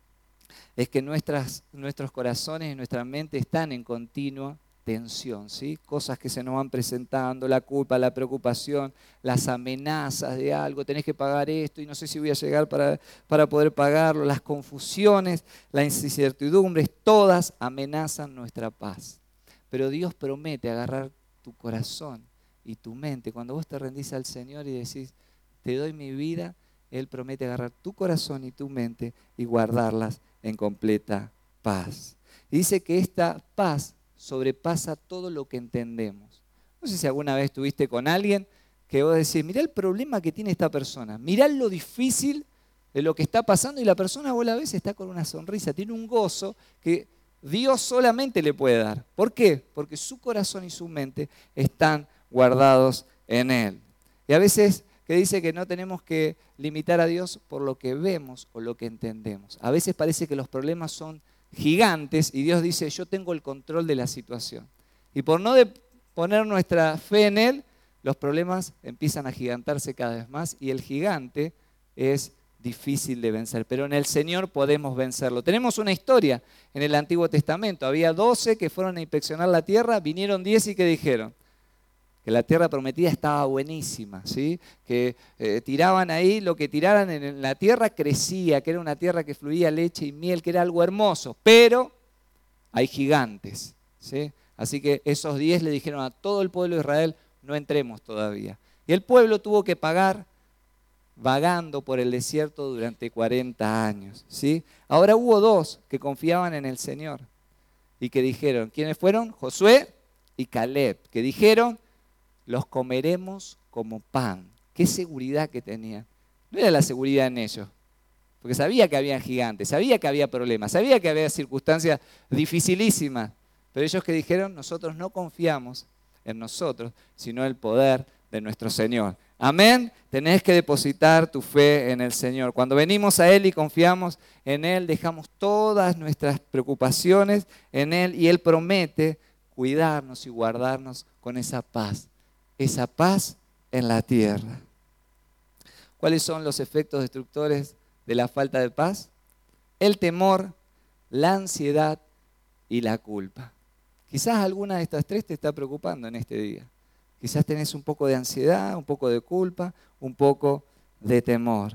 es que nuestras, nuestros corazones y nuestra mente están en continua tensión, ¿sí? Cosas que se nos van presentando, la culpa, la preocupación, las amenazas de algo, tenés que pagar esto y no sé si voy a llegar para, para poder pagarlo, las confusiones, las incertidumbres, todas amenazan nuestra paz. Pero Dios promete agarrar tu corazón y tu mente. Cuando vos te rendís al Señor y decís, te doy mi vida, Él promete agarrar tu corazón y tu mente y guardarlas en completa paz. Y dice que esta paz sobrepasa todo lo que entendemos. No sé si alguna vez estuviste con alguien que vos decís, mirá el problema que tiene esta persona, mirá lo difícil de lo que está pasando y la persona vos la ves está con una sonrisa, tiene un gozo que Dios solamente le puede dar. ¿Por qué? Porque su corazón y su mente están guardados en Él. Y a veces que dice que no tenemos que limitar a Dios por lo que vemos o lo que entendemos. A veces parece que los problemas son gigantes y Dios dice, yo tengo el control de la situación. Y por no de poner nuestra fe en Él, los problemas empiezan a gigantarse cada vez más y el gigante es difícil de vencer, pero en el Señor podemos vencerlo. Tenemos una historia en el Antiguo Testamento. Había doce que fueron a inspeccionar la tierra, vinieron diez y que dijeron que la tierra prometida estaba buenísima, ¿sí? Que eh, tiraban ahí, lo que tiraran en la tierra crecía, que era una tierra que fluía leche y miel, que era algo hermoso, pero hay gigantes, ¿sí? Así que esos diez le dijeron a todo el pueblo de Israel, no entremos todavía. Y el pueblo tuvo que pagar vagando por el desierto durante cuarenta años, ¿sí? Ahora hubo dos que confiaban en el Señor y que dijeron, ¿quiénes fueron? Josué y Caleb, que dijeron, los comeremos como pan. Qué seguridad que tenían. No era la seguridad en ellos, porque sabía que había gigantes, sabía que había problemas, sabía que había circunstancias dificilísimas, pero ellos que dijeron, nosotros no confiamos en nosotros, sino en el poder de nuestro Señor. Amén. Tenés que depositar tu fe en el Señor. Cuando venimos a Él y confiamos en Él, dejamos todas nuestras preocupaciones en Él y Él promete cuidarnos y guardarnos con esa paz. Esa paz en la tierra. ¿Cuáles son los efectos destructores de la falta de paz? El temor, la ansiedad y la culpa. Quizás alguna de estas tres te está preocupando en este día. Quizás tenés un poco de ansiedad, un poco de culpa, un poco de temor.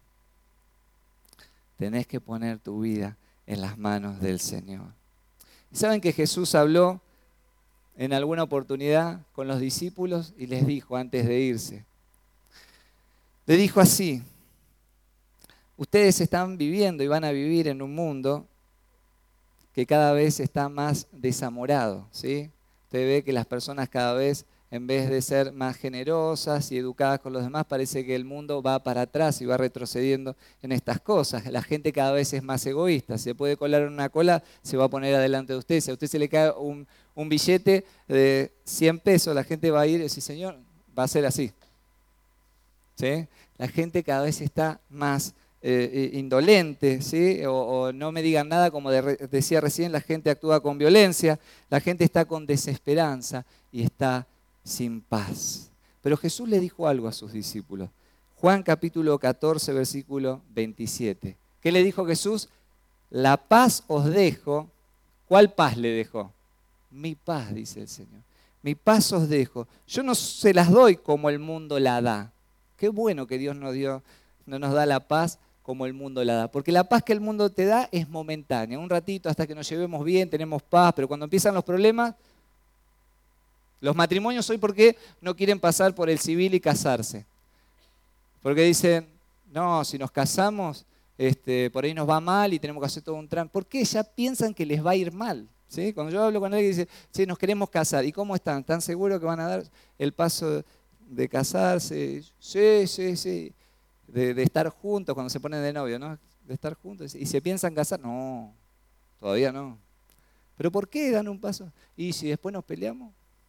Tenés que poner tu vida en las manos del Señor. ¿Saben que Jesús habló en alguna oportunidad con los discípulos y les dijo antes de irse? Le dijo así, ustedes están viviendo y van a vivir en un mundo que cada vez está más desamorado, ¿sí? Usted ve que las personas cada vez, en vez de ser más generosas y educadas con los demás, parece que el mundo va para atrás y va retrocediendo en estas cosas. La gente cada vez es más egoísta. Se puede colar en una cola, se va a poner adelante de usted. Si a usted se le cae un, un billete de cien pesos, la gente va a ir y decir, Señor, va a ser así. ¿Sí? La gente cada vez está más eh, indolente, ¿sí? o, o no me digan nada, como de, decía recién, la gente actúa con violencia, la gente está con desesperanza y está sin paz. Pero Jesús le dijo algo a sus discípulos. Juan capítulo catorce, versículo veintisiete. ¿Qué le dijo Jesús? La paz os dejo. ¿Cuál paz le dejó? Mi paz, dice el Señor. Mi paz os dejo. Yo no se las doy como el mundo la da. Qué bueno que Dios nos dio, no nos da la paz como el mundo la da. Porque la paz que el mundo te da es momentánea. Un ratito hasta que nos llevemos bien, tenemos paz, pero cuando empiezan los problemas, los matrimonios hoy, ¿por qué no quieren pasar por el civil y casarse? Porque dicen, no, si nos casamos, este, por ahí nos va mal y tenemos que hacer todo un trámite. ¿Por qué? Ya piensan que les va a ir mal. ¿Sí? Cuando yo hablo con alguien que dice, sí, nos queremos casar. ¿Y cómo están? ¿Están seguros que van a dar el paso de casarse? Sí, sí, sí. De, de estar juntos cuando se ponen de novio, ¿no? De estar juntos. ¿Y se piensan casar? No, todavía no. ¿Pero por qué dan un paso? ¿Y si después nos peleamos?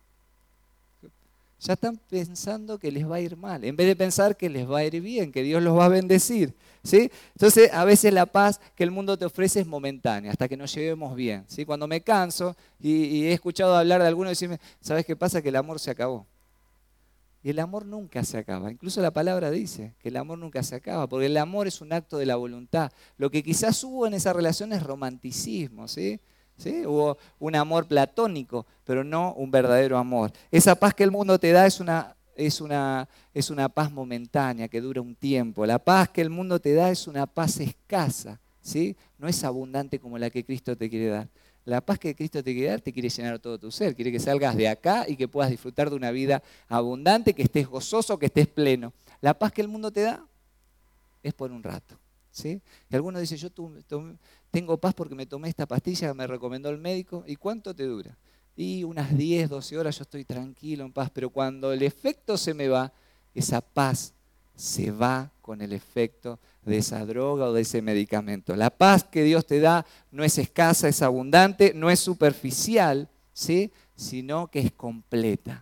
Ya están pensando que les va a ir mal, en vez de pensar que les va a ir bien, que Dios los va a bendecir, ¿sí? Entonces, a veces la paz que el mundo te ofrece es momentánea, hasta que nos llevemos bien, ¿sí? Cuando me canso y, y he escuchado hablar de algunos decirme, ¿sabes qué pasa? Que el amor se acabó. Y el amor nunca se acaba. Incluso la palabra dice que el amor nunca se acaba, porque el amor es un acto de la voluntad. Lo que quizás hubo en esa relación es romanticismo, ¿sí? ¿Sí? Hubo un amor platónico, pero no un verdadero amor. Esa paz que el mundo te da es una, es una, es una paz momentánea que dura un tiempo. La paz que el mundo te da es una paz escasa, ¿sí? No es abundante como la que Cristo te quiere dar. La paz que Cristo te quiere dar te quiere llenar todo tu ser, quiere que salgas de acá y que puedas disfrutar de una vida abundante, que estés gozoso, que estés pleno. La paz que el mundo te da es por un rato, ¿sí? Y algunos dicen, yo tu, tu, tengo paz porque me tomé esta pastilla que me recomendó el médico. ¿Y cuánto te dura? Y unas diez, doce horas yo estoy tranquilo, en paz. Pero cuando el efecto se me va, esa paz se va con el efecto de esa droga o de ese medicamento. La paz que Dios te da no es escasa, es abundante, no es superficial, ¿sí? Sino que es completa.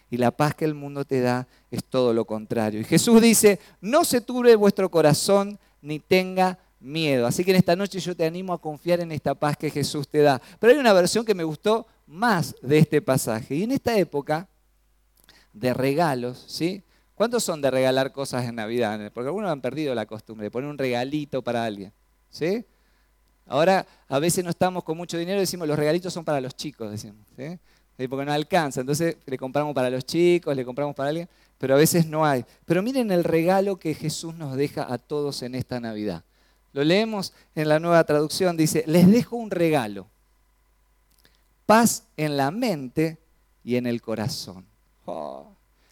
y la paz que el mundo te da es todo lo contrario. Y Jesús dice, no se turbe vuestro corazón ni tenga miedo. Así que en esta noche yo te animo a confiar en esta paz que Jesús te da. Pero hay una versión que me gustó más de este pasaje. Y en esta época de regalos, ¿sí? ¿Cuántos son de regalar cosas en Navidad? Porque algunos han perdido la costumbre de poner un regalito para alguien, ¿sí? Ahora a veces no estamos con mucho dinero y decimos los regalitos son para los chicos, decimos, ¿sí? Porque no alcanza. Entonces le compramos para los chicos, le compramos para alguien, pero a veces no hay. Pero miren el regalo que Jesús nos deja a todos en esta Navidad. Lo leemos en la Nueva Traducción, dice, les dejo un regalo, paz en la mente y en el corazón. Oh.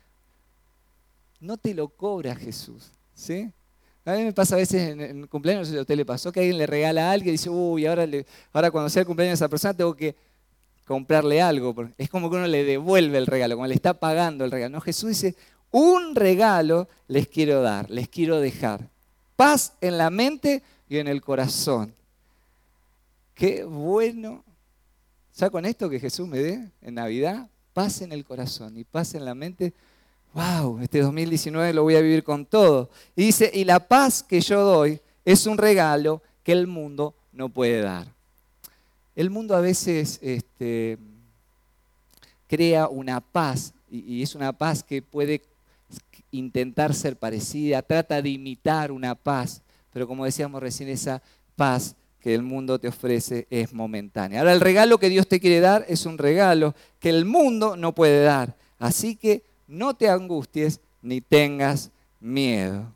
No te lo cobra Jesús, ¿sí? A mí me pasa a veces en el cumpleaños, no sé si a usted le pasó, que alguien le regala a alguien y dice, uy, ahora, le, ahora cuando sea el cumpleaños de esa persona tengo que comprarle algo. Es como que uno le devuelve el regalo, como le está pagando el regalo. No, Jesús dice, un regalo les quiero dar, les quiero dejar. Paz en la mente y en el corazón. Qué bueno. ¿Sabes con esto que Jesús me dé en Navidad? Paz en el corazón y paz en la mente. ¡Wow! Este dos mil diecinueve lo voy a vivir con todo. Y dice, y la paz que yo doy es un regalo que el mundo no puede dar. El mundo a veces este, crea una paz, y, y es una paz que puede intentar ser parecida, trata de imitar una paz, pero como decíamos recién, esa paz que el mundo te ofrece es momentánea. Ahora, el regalo que Dios te quiere dar es un regalo que el mundo no puede dar. Así que no te angusties ni tengas miedo.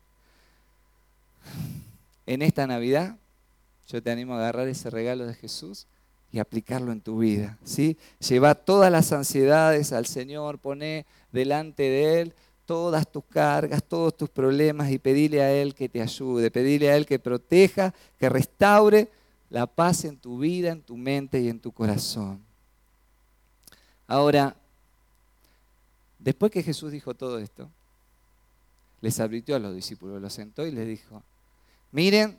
En esta Navidad, yo te animo a agarrar ese regalo de Jesús y aplicarlo en tu vida, ¿sí? Lleva todas las ansiedades al Señor, poné delante de Él todas tus cargas, todos tus problemas y pedile a Él que te ayude, pedile a Él que proteja, que restaure la paz en tu vida, en tu mente y en tu corazón. Ahora, después que Jesús dijo todo esto, les advirtió a los discípulos, los sentó y les dijo, miren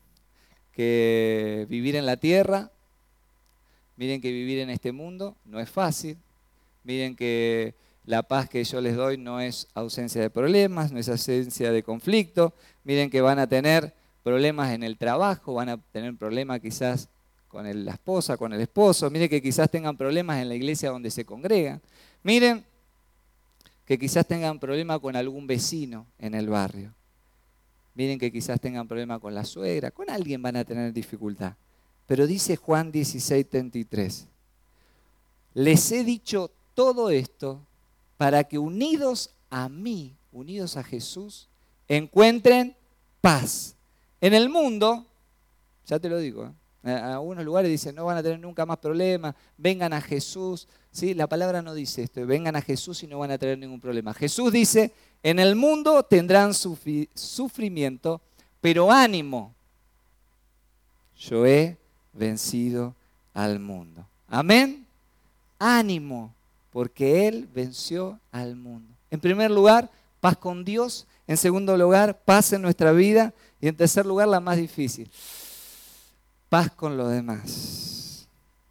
que vivir en la tierra, miren que vivir en este mundo no es fácil, miren que la paz que yo les doy no es ausencia de problemas, no es ausencia de conflicto, miren que van a tener problemas en el trabajo, van a tener problemas quizás con el, la esposa, con el esposo, miren que quizás tengan problemas en la iglesia donde se congregan, miren que quizás tengan problemas con algún vecino en el barrio. Miren que quizás tengan problemas con la suegra, con alguien van a tener dificultad. Pero dice Juan dieciséis, treinta y tres, les he dicho todo esto para que unidos a mí, unidos a Jesús, encuentren paz. En el mundo, ya te lo digo, ¿eh? En algunos lugares dicen no van a tener nunca más problemas, vengan a Jesús. ¿Sí? La palabra no dice esto, vengan a Jesús y no van a tener ningún problema. Jesús dice, en el mundo tendrán sufrimiento, pero ánimo, yo he vencido al mundo. Amén. Ánimo, porque Él venció al mundo. En primer lugar, paz con Dios. En segundo lugar, paz en nuestra vida. Y en tercer lugar, la más difícil, paz con los demás.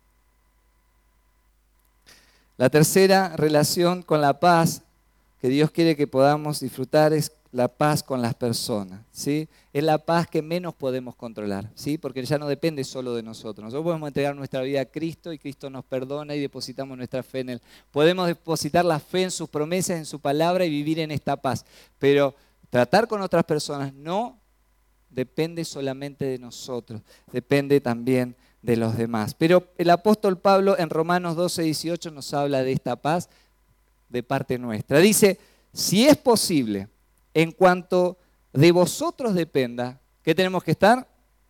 La tercera relación con la paz que Dios quiere que podamos disfrutar es la paz con las personas, ¿sí? Es la paz que menos podemos controlar, ¿sí? Porque ya no depende solo de nosotros. Nosotros podemos entregar nuestra vida a Cristo y Cristo nos perdona y depositamos nuestra fe en Él. Podemos depositar la fe en sus promesas, en su palabra y vivir en esta paz. Pero tratar con otras personas no depende solamente de nosotros, depende también de los demás. Pero el apóstol Pablo en Romanos doce, dieciocho nos habla de esta paz de parte nuestra. Dice, si es posible, en cuanto de vosotros dependa, ¿qué tenemos que estar?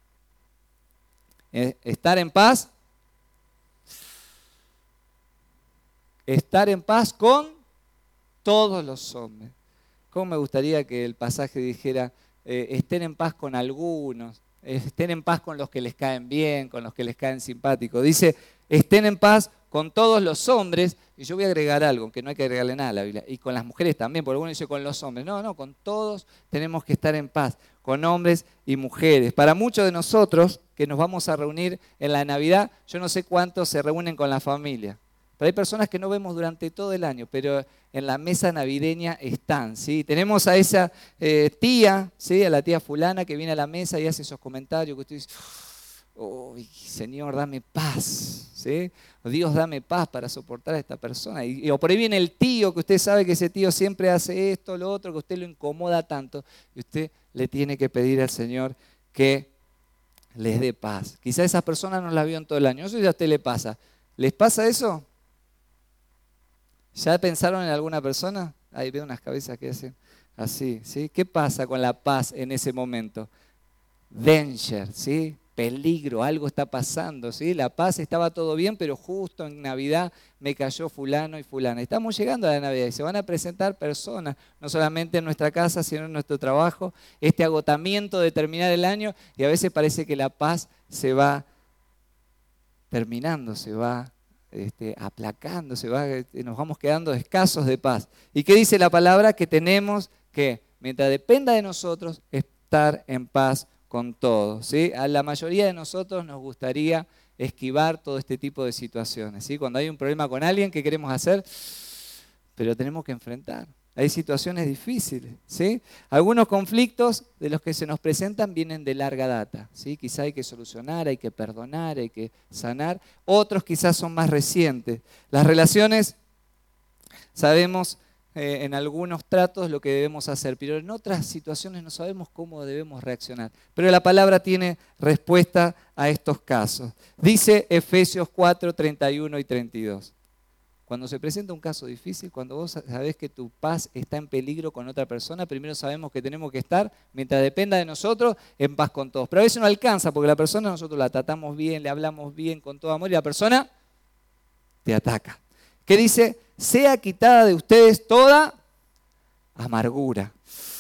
Estar en paz. Estar en paz con todos los hombres. ¿Cómo me gustaría que el pasaje dijera, eh, estén en paz con algunos, estén en paz con los que les caen bien, con los que les caen simpáticos? Dice, estén en paz con todos los hombres, y yo voy a agregar algo, que no hay que agregarle nada a la Biblia, y con las mujeres también, porque alguno dice con los hombres. No, no, con todos tenemos que estar en paz, con hombres y mujeres. Para muchos de nosotros que nos vamos a reunir en la Navidad, yo no sé cuántos se reúnen con la familia, Pero hay personas que no vemos durante todo el año, pero en la mesa navideña están, ¿sí? Tenemos a esa eh, tía, ¿sí? A la tía fulana que viene a la mesa y hace esos comentarios que usted dice, oh, Señor, dame paz, ¿sí? O Dios, dame paz para soportar a esta persona. Y, y, o por ahí viene el tío, que usted sabe que ese tío siempre hace esto, lo otro, que usted lo incomoda tanto, y usted le tiene que pedir al Señor que les dé paz. Quizá esas personas no las vio en todo el año. No sé si a usted le pasa. ¿Les pasa eso? ¿Ya pensaron en alguna persona? Ahí veo unas cabezas que hacen así, ¿sí? ¿Qué pasa con la paz en ese momento? Danger, ¿sí? Peligro, algo está pasando, ¿sí? La paz, estaba todo bien, pero justo en Navidad me cayó fulano y fulana. Estamos llegando a la Navidad y se van a presentar personas, no solamente en nuestra casa, sino en nuestro trabajo, este agotamiento de terminar el año, y a veces parece que la paz se va terminando, se va este, aplacando, se va, nos vamos quedando escasos de paz. ¿Y qué dice la palabra? Que tenemos que, mientras dependa de nosotros, estar en paz con todo, ¿sí? A la mayoría de nosotros nos gustaría esquivar todo este tipo de situaciones, ¿sí? Cuando hay un problema con alguien, ¿qué queremos hacer? Pero tenemos que enfrentar. Hay situaciones difíciles, ¿sí? Algunos conflictos de los que se nos presentan vienen de larga data, ¿sí? Quizá hay que solucionar, hay que perdonar, hay que sanar. Otros quizás son más recientes. Las relaciones, sabemos Eh, en algunos tratos lo que debemos hacer, pero en otras situaciones no sabemos cómo debemos reaccionar. Pero la palabra tiene respuesta a estos casos. Dice Efesios cuatro, treinta y uno y treinta y dos. Cuando se presenta un caso difícil, cuando vos sabés que tu paz está en peligro con otra persona, primero sabemos que tenemos que estar, mientras dependa de nosotros, en paz con todos. Pero a veces no alcanza, porque la persona nosotros la tratamos bien, le hablamos bien, con todo amor, y la persona te ataca. ¿Qué dice? Sea quitada de ustedes toda amargura,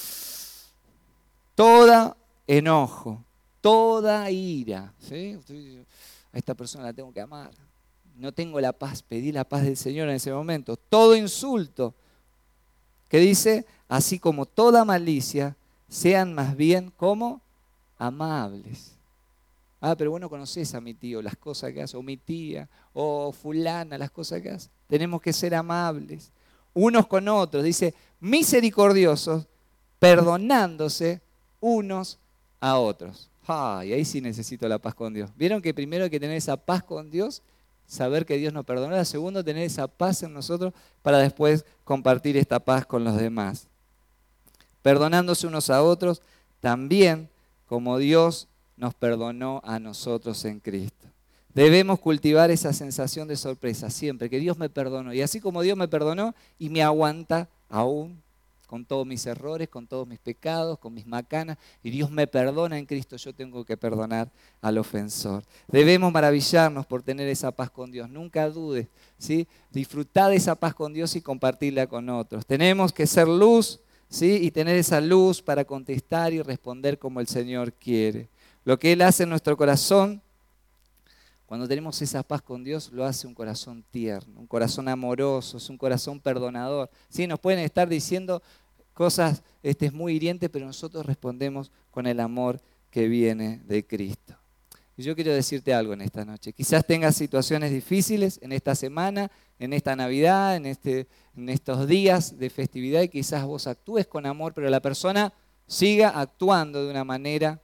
toda enojo, toda ira. ¿Sí? A esta persona la tengo que amar. No tengo la paz, pedí la paz del Señor en ese momento. Todo insulto. ¿Qué dice? Así como toda malicia, sean más bien como amables. Ah, pero vos no conocés a mi tío, las cosas que hace, o mi tía, o fulana, las cosas que hace. Tenemos que ser amables, unos con otros. Dice, misericordiosos, perdonándose unos a otros. Ah, y ahí sí necesito la paz con Dios. ¿Vieron que primero hay que tener esa paz con Dios? Saber que Dios nos perdonó. Segundo, tener esa paz en nosotros para después compartir esta paz con los demás. Perdonándose unos a otros, también como Dios nos perdonó a nosotros en Cristo. Debemos cultivar esa sensación de sorpresa siempre, que Dios me perdonó. Y así como Dios me perdonó y me aguanta aún con todos mis errores, con todos mis pecados, con mis macanas, y Dios me perdona en Cristo, yo tengo que perdonar al ofensor. Debemos maravillarnos por tener esa paz con Dios. Nunca dudes, ¿sí? Disfrutar de esa paz con Dios y compartirla con otros. Tenemos que ser luz, ¿sí? Y tener esa luz para contestar y responder como el Señor quiere. Lo que Él hace en nuestro corazón, cuando tenemos esa paz con Dios, lo hace un corazón tierno, un corazón amoroso, es un corazón perdonador. Sí, nos pueden estar diciendo cosas este, muy hirientes, pero nosotros respondemos con el amor que viene de Cristo. Y yo quiero decirte algo en esta noche. Quizás tengas situaciones difíciles en esta semana, en esta Navidad, en, este, en estos días de festividad, y quizás vos actúes con amor, pero la persona siga actuando de una manera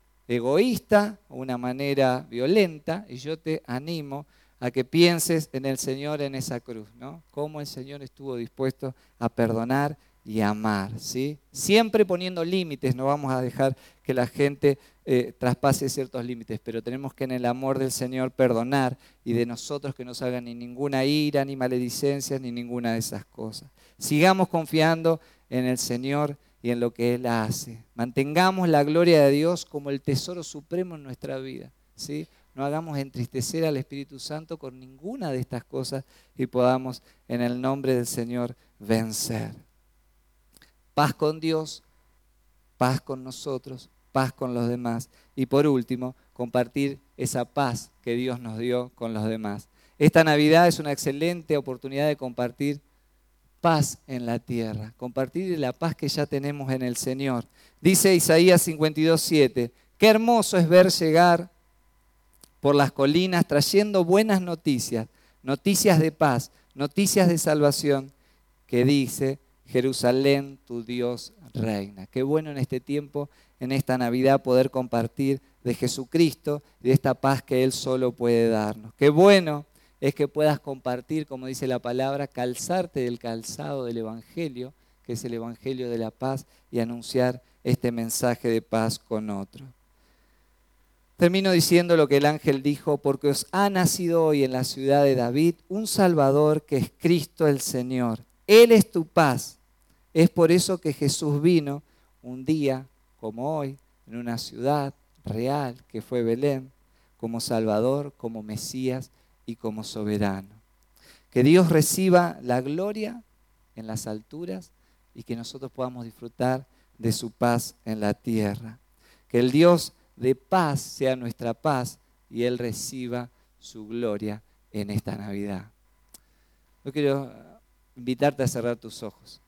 egoísta o una manera violenta, y yo te animo a que pienses en el Señor en esa cruz, ¿no? Cómo el Señor estuvo dispuesto a perdonar y a amar, ¿sí? Siempre poniendo límites, no vamos a dejar que la gente eh, traspase ciertos límites, pero tenemos que en el amor del Señor perdonar, y de nosotros que no salga ni ninguna ira, ni maledicencias, ni ninguna de esas cosas. Sigamos confiando en el Señor y en lo que Él hace. Mantengamos la gloria de Dios como el tesoro supremo en nuestra vida, ¿sí? No hagamos entristecer al Espíritu Santo con ninguna de estas cosas y podamos en el nombre del Señor vencer. Paz con Dios, paz con nosotros, paz con los demás. Y por último, compartir esa paz que Dios nos dio con los demás. Esta Navidad es una excelente oportunidad de compartir paz en la tierra, compartir la paz que ya tenemos en el Señor. Dice Isaías cincuenta y dos, siete, qué hermoso es ver llegar por las colinas trayendo buenas noticias, noticias de paz, noticias de salvación, que dice: Jerusalén, tu Dios reina. Qué bueno en este tiempo, en esta Navidad, poder compartir de Jesucristo y de esta paz que Él solo puede darnos. Qué bueno es que puedas compartir, como dice la palabra, calzarte del calzado del Evangelio, que es el Evangelio de la paz, y anunciar este mensaje de paz con otros. Termino diciendo lo que el ángel dijo: porque os ha nacido hoy en la ciudad de David un Salvador, que es Cristo el Señor. Él es tu paz. Es por eso que Jesús vino un día como hoy, en una ciudad real que fue Belén, como Salvador, como Mesías y como soberano. Que Dios reciba la gloria en las alturas y que nosotros podamos disfrutar de su paz en la tierra. Que el Dios de paz sea nuestra paz y Él reciba su gloria en esta Navidad. Yo quiero invitarte a cerrar tus ojos.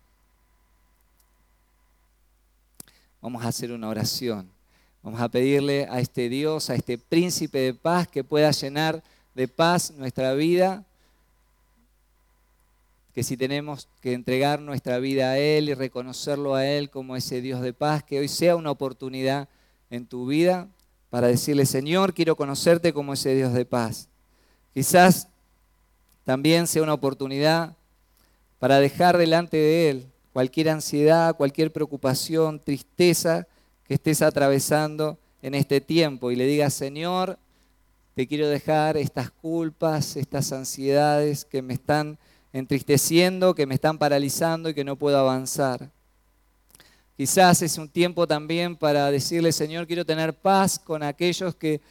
Vamos a hacer una oración. Vamos a pedirle a este Dios, a este príncipe de paz, que pueda llenar de paz nuestra vida. Que si tenemos que entregar nuestra vida a Él y reconocerlo a Él como ese Dios de paz, que hoy sea una oportunidad en tu vida para decirle: Señor, quiero conocerte como ese Dios de paz. Quizás también sea una oportunidad para dejar delante de Él cualquier ansiedad, cualquier preocupación, tristeza que estés atravesando en este tiempo y le digas: Señor, te quiero dejar estas culpas, estas ansiedades que me están entristeciendo, que me están paralizando y que no puedo avanzar. Quizás es un tiempo también para decirle: Señor, quiero tener paz con aquellos que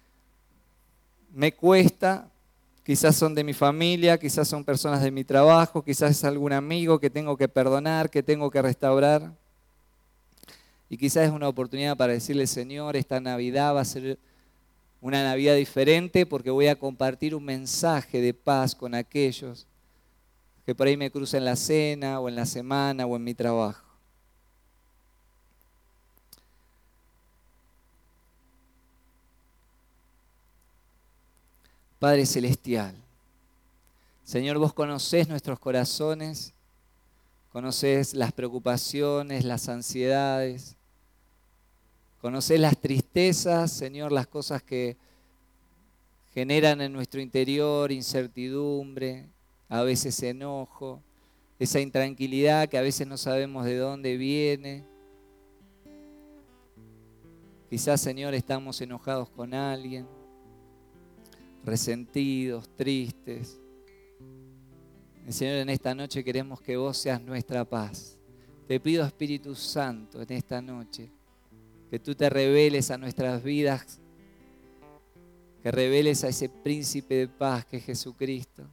me cuesta. Quizás son de mi familia, quizás son personas de mi trabajo, quizás es algún amigo que tengo que perdonar, que tengo que restaurar. Y quizás es una oportunidad para decirle: Señor, esta Navidad va a ser una Navidad diferente porque voy a compartir un mensaje de paz con aquellos que por ahí me crucen en la cena o en la semana o en mi trabajo. Padre Celestial, Señor, vos conocés nuestros corazones, conocés las preocupaciones, las ansiedades, conocés las tristezas, Señor, las cosas que generan en nuestro interior incertidumbre, a veces enojo, esa intranquilidad que a veces no sabemos de dónde viene. Quizás, Señor, estamos enojados con alguien, resentidos, tristes. Y, Señor, en esta noche queremos que vos seas nuestra paz. Te pido, Espíritu Santo, en esta noche, que tú te reveles a nuestras vidas, que reveles a ese príncipe de paz que es Jesucristo.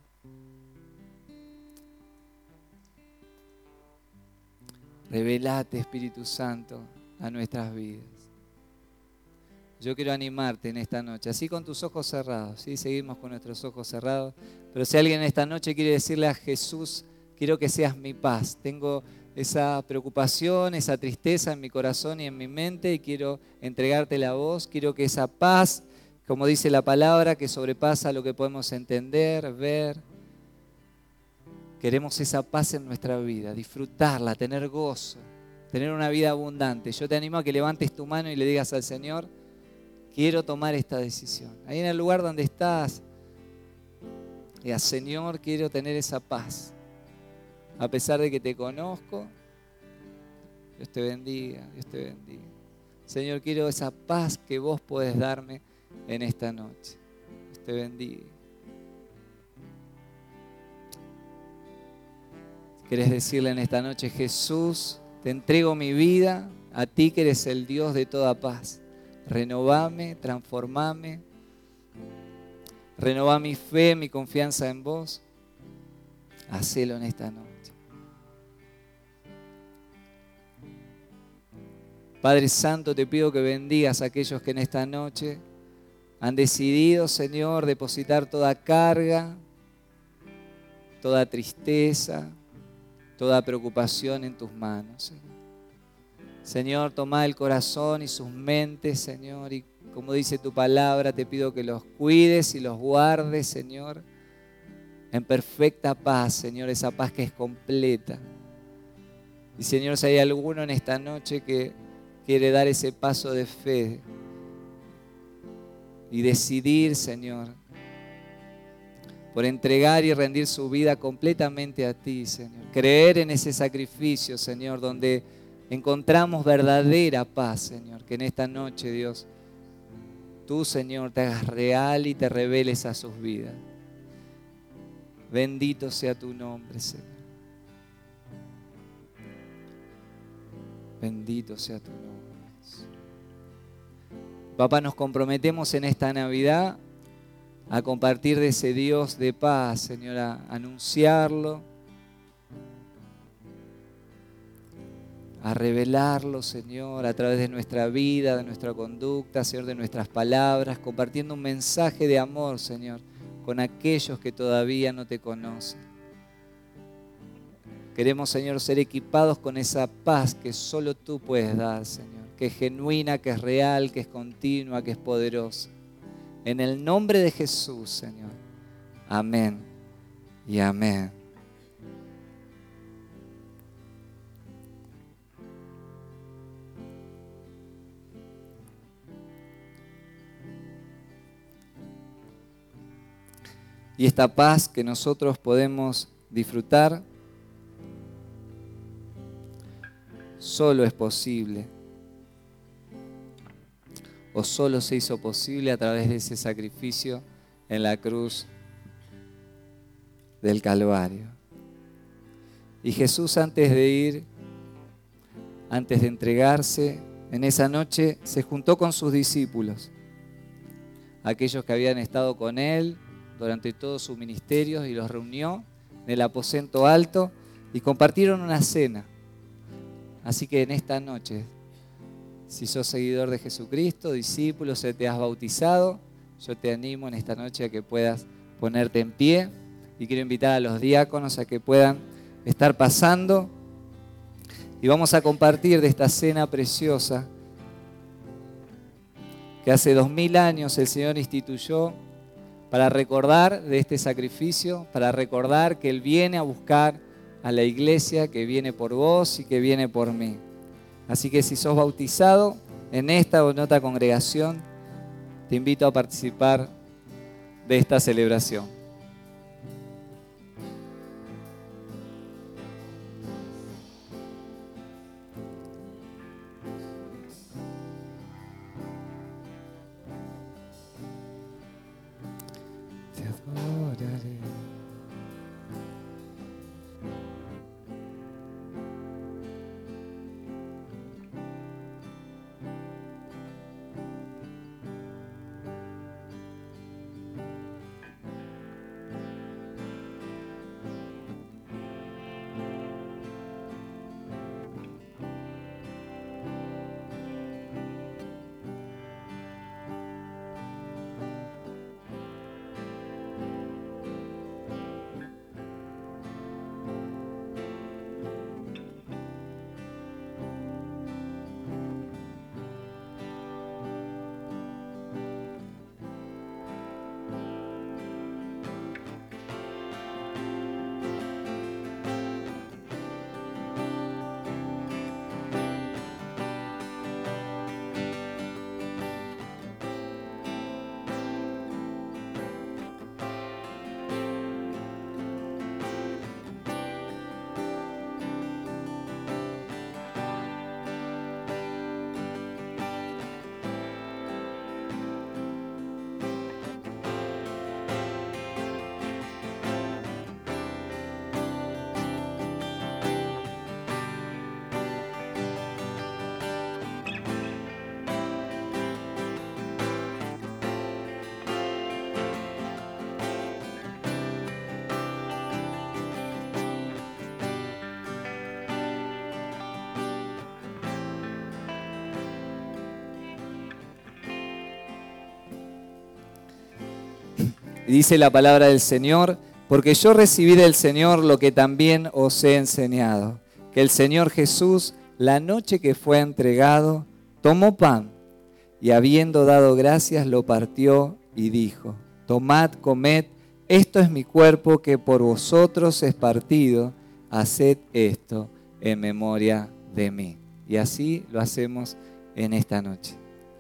Revelate, Espíritu Santo, a nuestras vidas. Yo quiero animarte en esta noche, así con tus ojos cerrados, ¿sí? Seguimos con nuestros ojos cerrados, pero si alguien en esta noche quiere decirle a Jesús: quiero que seas mi paz, tengo esa preocupación, esa tristeza en mi corazón y en mi mente y quiero entregártela a vos, quiero que esa paz, como dice la palabra, que sobrepasa lo que podemos entender, ver, queremos esa paz en nuestra vida, disfrutarla, tener gozo, tener una vida abundante. Yo te animo a que levantes tu mano y le digas al Señor: quiero tomar esta decisión. Ahí en el lugar donde estás, digas: Señor, quiero tener esa paz. A pesar de que te conozco, Dios te bendiga, Dios te bendiga. Señor, quiero esa paz que vos podés darme en esta noche. Dios te bendiga. ¿Querés decirle en esta noche: Jesús, te entrego mi vida, a ti que eres el Dios de toda paz? Renovame, transformame, renová mi fe, mi confianza en vos. Hacelo en esta noche. Padre Santo, te pido que bendigas a aquellos que en esta noche han decidido, Señor, depositar toda carga, toda tristeza, toda preocupación en tus manos, Señor. Señor, toma el corazón y sus mentes, Señor, y como dice tu palabra, te pido que los cuides y los guardes, Señor, en perfecta paz, Señor, esa paz que es completa. Y Señor, si hay alguno en esta noche que quiere dar ese paso de fe y decidir, Señor, por entregar y rendir su vida completamente a ti, Señor. Creer en ese sacrificio, Señor, donde encontramos verdadera paz, Señor. Que en esta noche, Dios, tú, Señor, te hagas real y te reveles a sus vidas. Bendito sea tu nombre, Señor. Bendito sea tu nombre. Papá, nos comprometemos en esta Navidad a compartir de ese Dios de paz, Señor, a anunciarlo, a revelarlo, Señor, a través de nuestra vida, de nuestra conducta, Señor, de nuestras palabras, compartiendo un mensaje de amor, Señor, con aquellos que todavía no te conocen. Queremos, Señor, ser equipados con esa paz que solo tú puedes dar, Señor, que es genuina, que es real, que es continua, que es poderosa. En el nombre de Jesús, Señor. Amén y amén. Y esta paz que nosotros podemos disfrutar solo es posible, o solo se hizo posible a través de ese sacrificio en la cruz del Calvario. Y Jesús, antes de ir, antes de entregarse, en esa noche se juntó con sus discípulos, aquellos que habían estado con él durante todo su ministerio, y los reunió en el aposento alto y compartieron una cena. Así que en esta noche, si sos seguidor de Jesucristo, discípulo, si te has bautizado, yo te animo en esta noche a que puedas ponerte en pie, y quiero invitar a los diáconos a que puedan estar pasando, y vamos a compartir de esta cena preciosa que hace dos mil años el Señor instituyó para recordar de este sacrificio, para recordar que Él viene a buscar a la iglesia, que viene por vos y que viene por mí. Así que si sos bautizado en esta o en otra congregación, te invito a participar de esta celebración. Te adoraré. Y dice la palabra del Señor: porque yo recibí del Señor lo que también os he enseñado, que el Señor Jesús, la noche que fue entregado, tomó pan, y habiendo dado gracias, lo partió y dijo: tomad, comed, esto es mi cuerpo que por vosotros es partido, haced esto en memoria de mí. Y así lo hacemos en esta noche.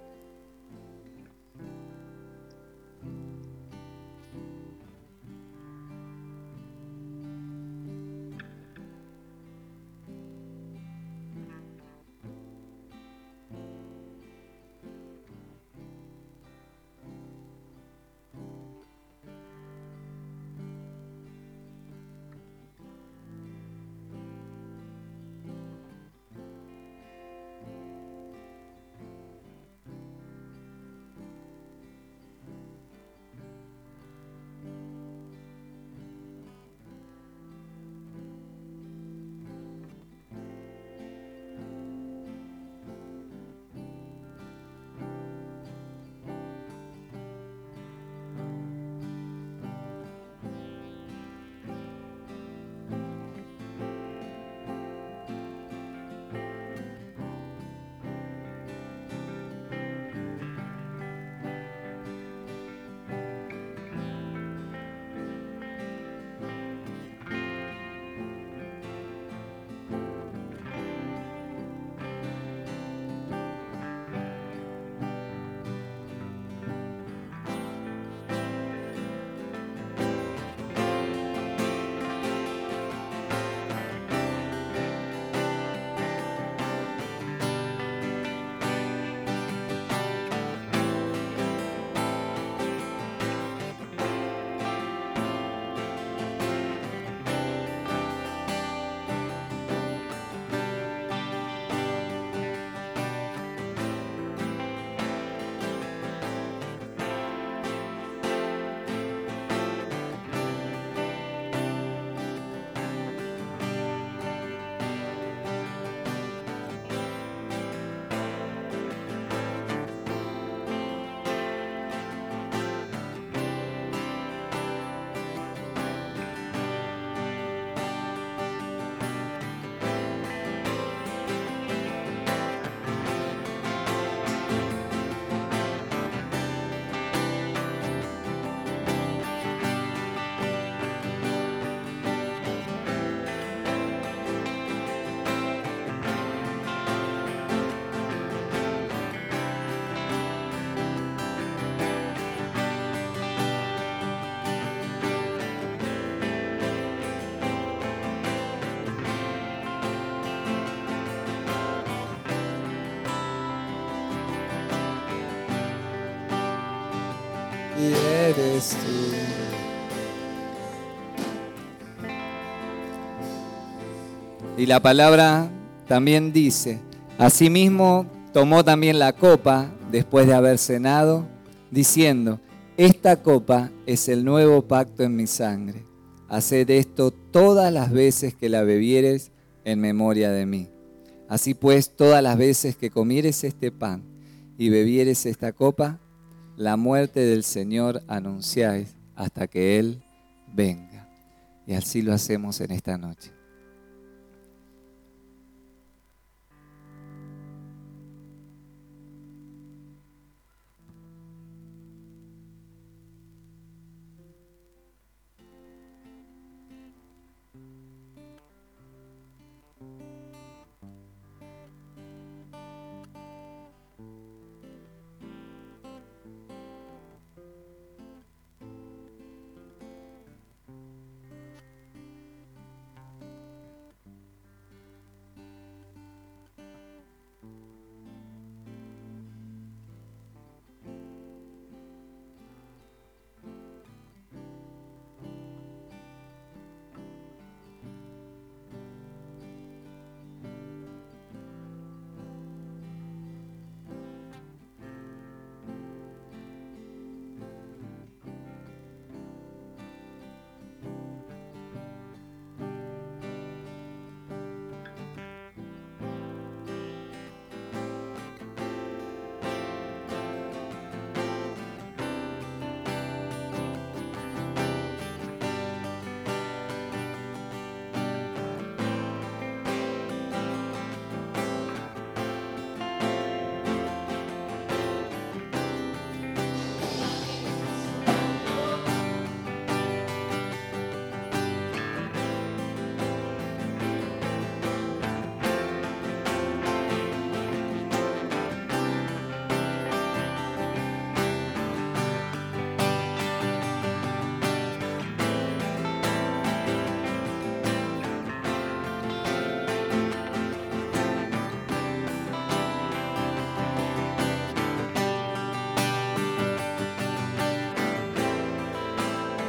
Y eres tú. Y la palabra también dice, asimismo tomó también la copa después de haber cenado, diciendo, esta copa es el nuevo pacto en mi sangre. Haced esto todas las veces que la bebiereis en memoria de mí. Así pues, todas las veces que comiereis este pan y bebiereis esta copa, la muerte del Señor anunciáis hasta que Él venga. Y así lo hacemos en esta noche.